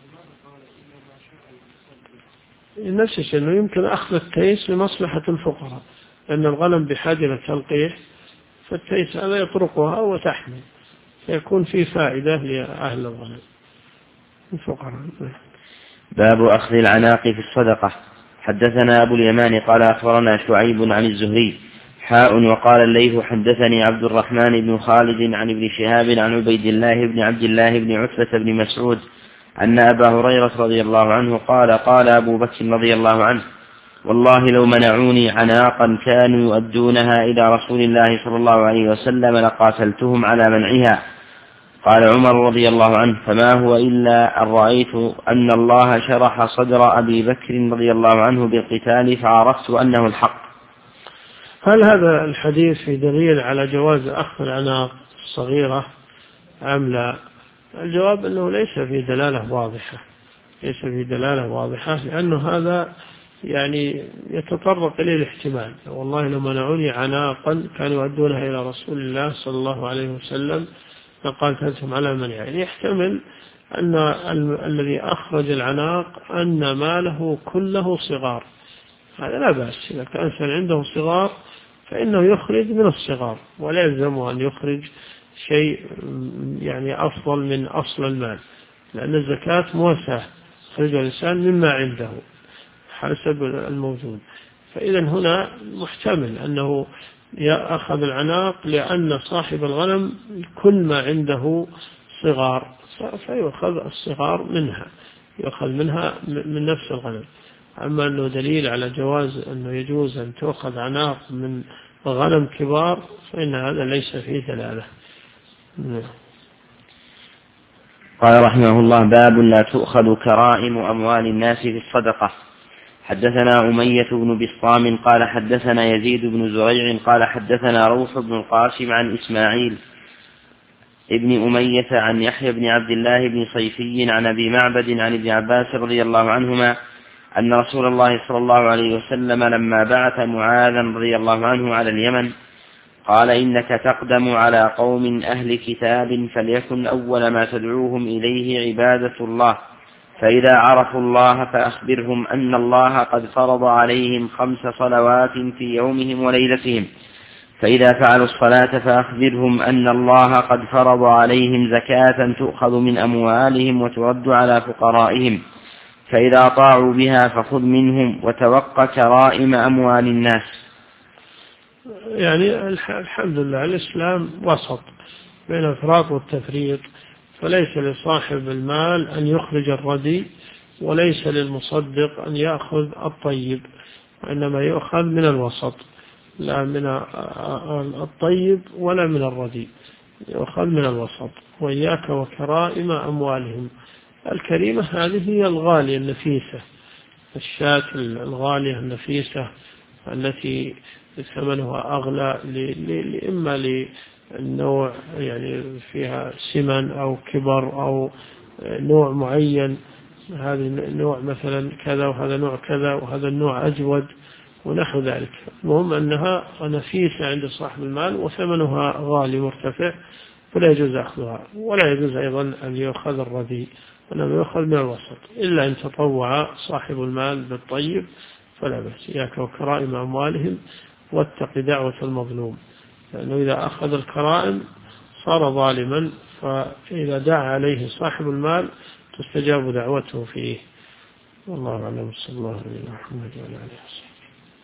نفس الشيء، أنه يمكن أخذ التيس لمصلحة الفقراء، لأن الغنم بحاجة للتلقيح، فالتيس هذا يطرقها وتحمل، فيكون في فائدة لأهل الغنم الفقراء. باب أخذ العناق في الصدقة. حدثنا أبو اليمان قال أخبرنا شعيب عن الزهري وقال الليث حدثني عبد الرحمن بن خالد عن ابن شهاب عن عبيد الله بن عبد الله بن عتبة بن مسعود أن أبا هريرة رضي الله عنه قال أبو بكر رضي الله عنه: والله لو منعوني عناقا كانوا يؤدونها إلى رسول الله صلى الله عليه وسلم لقاتلتهم على منعها. قال عمر رضي الله عنه: فما هو إلا أن رأيت أن الله شرح صدر أبي بكر رضي الله عنه بالقتال فعرفت أنه الحق. هل هذا الحديث في دليل على جواز أخذ العناق الصغيرة أم لا؟ الجواب أنه ليس في دلالة واضحة، لأنه هذا يعني يتطرق إليه الاحتمال. والله لو منعوني عناقا كانوا يؤدونها إلى رسول الله صلى الله عليه وسلم لقاتلتهم على منعها، يعني يحتمل أن الذي أخرج العناق أن ماله كله صغار، هذا لا بأس. إذا كان عنده صغار فإنه يخرج من الصغار، ولا يلزمه أن يخرج شيء يعني أفضل من أصل المال، لأن الزكاة موسعة، يخرج الإنسان مما عنده حسب الموجود. فإذا هنا محتمل أنه يأخذ العناق لأن صاحب الغنم كل ما عنده صغار، فيأخذ الصغار منها، يأخذ منها من نفس الغنم. أما أنه دليل على جواز أنه يجوز أن تأخذ عناق من غنم كبار فإن هذا ليس فيه دلالة. قال رحمه الله: باب لا تؤخذ كرائم أموال الناس في الصدقة. حدثنا أمية بن بسطام قال حدثنا يزيد بن زريع قال حدثنا روح بن القاسم عن إسماعيل ابن أمية عن يحيى بن عبد الله بن صيفي عن أبي معبد عن ابن عباس رضي الله عنهما أن رسول الله صلى الله عليه وسلم لما بعث معاذا رضي الله عنه على اليمن قال: إنك تقدم على قوم أهل كتاب، فليكن أول ما تدعوهم إليه عبادة الله، فإذا عرفوا الله فأخبرهم أن الله قد فرض عليهم 5 صلوات في يومهم وليلتهم، فإذا فعلوا الصلاة فأخبرهم أن الله قد فرض عليهم زكاة تؤخذ من أموالهم وترد على فقرائهم، فإذا طاعوا بها فخذ منهم وتوق كرائم أموال الناس. يعني الحمد لله الإسلام وسط بين الإفراط والتفريط، فليس لصاحب المال أن يخرج الردي، وليس للمصدق أن يأخذ الطيب، وإنما يؤخذ من الوسط، لا من الطيب ولا من الردي، يؤخذ من الوسط. وإياك وكرائم أموالهم. الكريمة هذه هي الغالية النفيسة، الشاة الغالية النفيسة التي ثمنها أغلى إما للنوع يعني فيها سمن أو كبر أو نوع معين، هذا النوع مثلا كذا وهذا نوع كذا وهذا النوع أجود ونحو ذلك. المهم أنها نفيسة عند صاحب المال وثمنها غالي مرتفع، فلا يجوز أخذها، ولا يجوز أيضا أن يؤخذ الرديء، وإنما يؤخذ من الوسط، إلا أن تطوع صاحب المال بالطيب فلا بأس. إياك وكرائم أموالهم واتق دعوة المظلوم، لأنه إذا أخذ الكرائم صار ظالما، فإذا دعا عليه صاحب المال تستجاب دعوته فيه. والله أعلم. صلى الله عليه محمد وعلى آله وصحبه.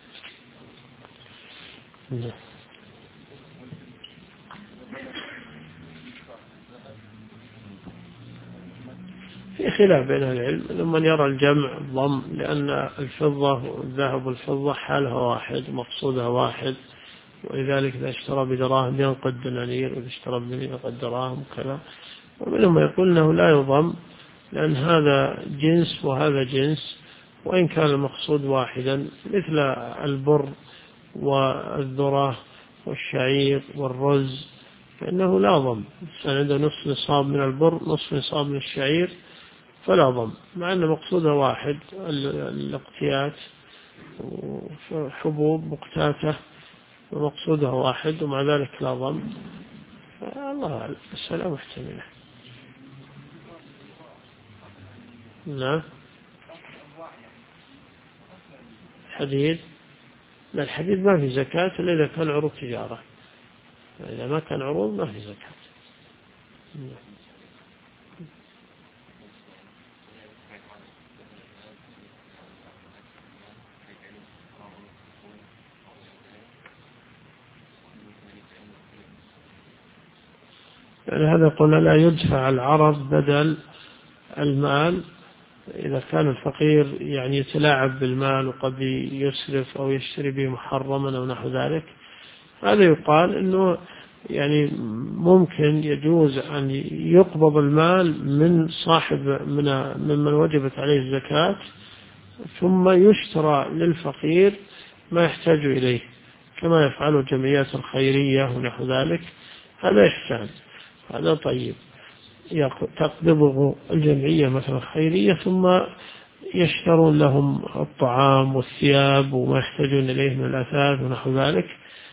في خلاف بين العلم لمن يرى الجمع ضم، لأن الفضة والذهب والفضة حالها واحد مقصودها واحد، ولذلك إذا اشترى بدراهم ينقد دنانير، وإذا اشترى بدنانير ينقد دراهم كذا. ومنهم يقول أنه لا يضم، لأن هذا جنس وهذا جنس، وإن كان المقصود واحدا، مثل البر والذرة والشعير والرز، فإنه لا ضم. الإنسان عنده نصف نصاب من البر، نصف نصاب من الشعير، فلا ضم، مع أن مقصودها واحد، الاقتيات حبوب مقتاتة ومقصودها واحد، ومع ذلك لا ضم. الله أعلم، السلام محتملة. نعم. حديد، لا الحديد ما في زكاة إلا إذا كان عروض تجارة، إذا ما كان عروض ما في زكاة. يعني هذا قلنا لا يدفع العرض بدل المال، إذا كان الفقير يعني يتلاعب بالمال وقد يسرف أو يشتري به محرما أو نحو ذلك، هذا يقال أنه يعني ممكن يجوز أن يقبض المال من صاحب ممن وجبت عليه الزكاة، ثم يشترى للفقير ما يحتاج إليه، كما يفعل الجمعيات الخيرية ونحو ذلك. هذا إحسان، هذا طيب، تقبضه الجمعية مثلا خيرية، ثم يشترون لهم الطعام والثياب وما يحتاجون إليه من الأثاث ونحو ذلك،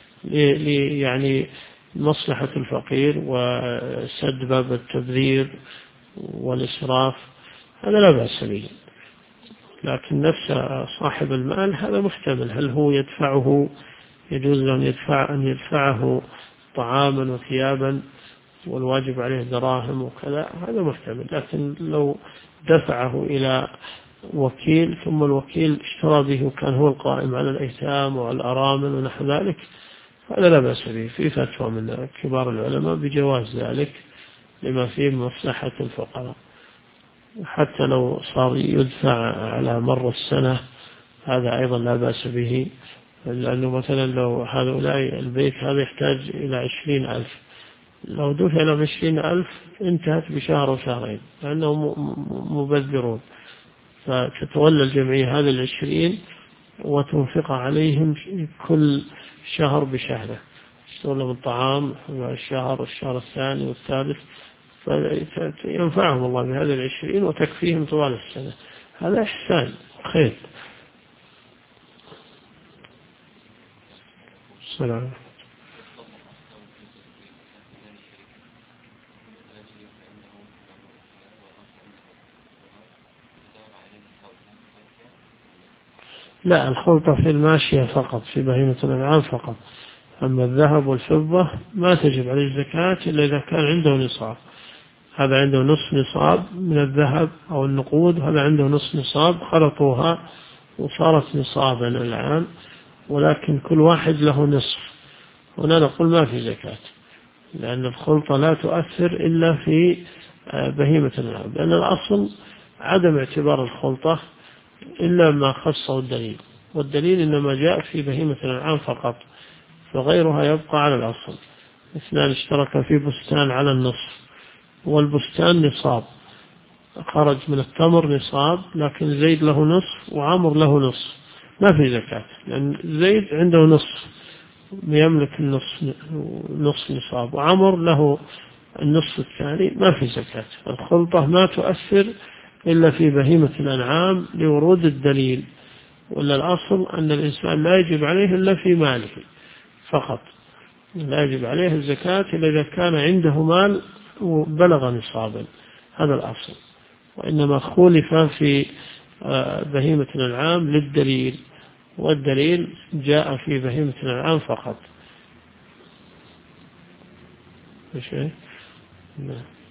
يعني مصلحة الفقير وسد باب التبذير والإسراف، هذا لا بأس به. لكن نفس صاحب المال هذا محتمل، هل هو يدفعه، يجوز أن يدفعه طعاما وثيابا والواجب عليه دراهم وكذا، هذا محتمل. لكن لو دفعه إلى وكيل، ثم الوكيل اشترى به وكان هو القائم على الأيتام والأرامل ونحو ذلك، هذا لا بأس به. في فتوى من كبار العلماء بجواز ذلك لما فيه مصلحة الفقراء، حتى لو صار يدفع على مر السنة، هذا أيضا لا بأس به. لأنه مثلا لو هؤلاء البيت هذا يحتاج إلى 20,000، لو دفع لهم 20,000 انتهت بشهر وشهرين، لأنهم مبذرون، فتتولى الجمعية هذه 20 وتنفق عليهم كل شهر بشهره، يشتغل لهم الطعام الشهر والشهر الثاني والثالث، فينفعهم الله بهذه 20 وتكفيهم طوال السنة. هذا إحسان خير. السلام. لا، الخلطة في الماشية فقط، في بهيمة الأنعام فقط، أما الذهب والفضة ما تجب عليه الزكاة إلا إذا كان عنده نصاب. هذا عنده نصف نصاب من الذهب أو النقود، هذا عنده نصف نصاب خلطوها وصارت نصابا الآن، ولكن كل واحد له نصف. هنا نقول ما في زكاة، لأن الخلطة لا تؤثر إلا في بهيمة الأنعام، لأن الأصل عدم اعتبار الخلطة إلا ما خصه الدليل، والدليل إنما جاء في بهيمة الأنعام فقط، فغيرها يبقى على الأصل. اثنان اشترك في بستان على النصف، والبستان نصاب، خرج من التمر نصاب، لكن زيد له نصف وعمر له نصف، ما في زكاة، لأن زيد عنده نصف يملك نصف نصاب، وعمر له النصف الثاني، ما في زكاة. الخلطة ما تؤثر إلا في بهيمة الأنعام لورود الدليل، ولا الأصل أن الإنسان لا يجب عليه إلا في ماله فقط، لا يجب عليه الزكاة إلا إذا كان عنده مال وبلغ نصابا، هذا الأصل. وإنما خولف في بهيمة الأنعام للدليل، والدليل جاء في بهيمة الأنعام فقط.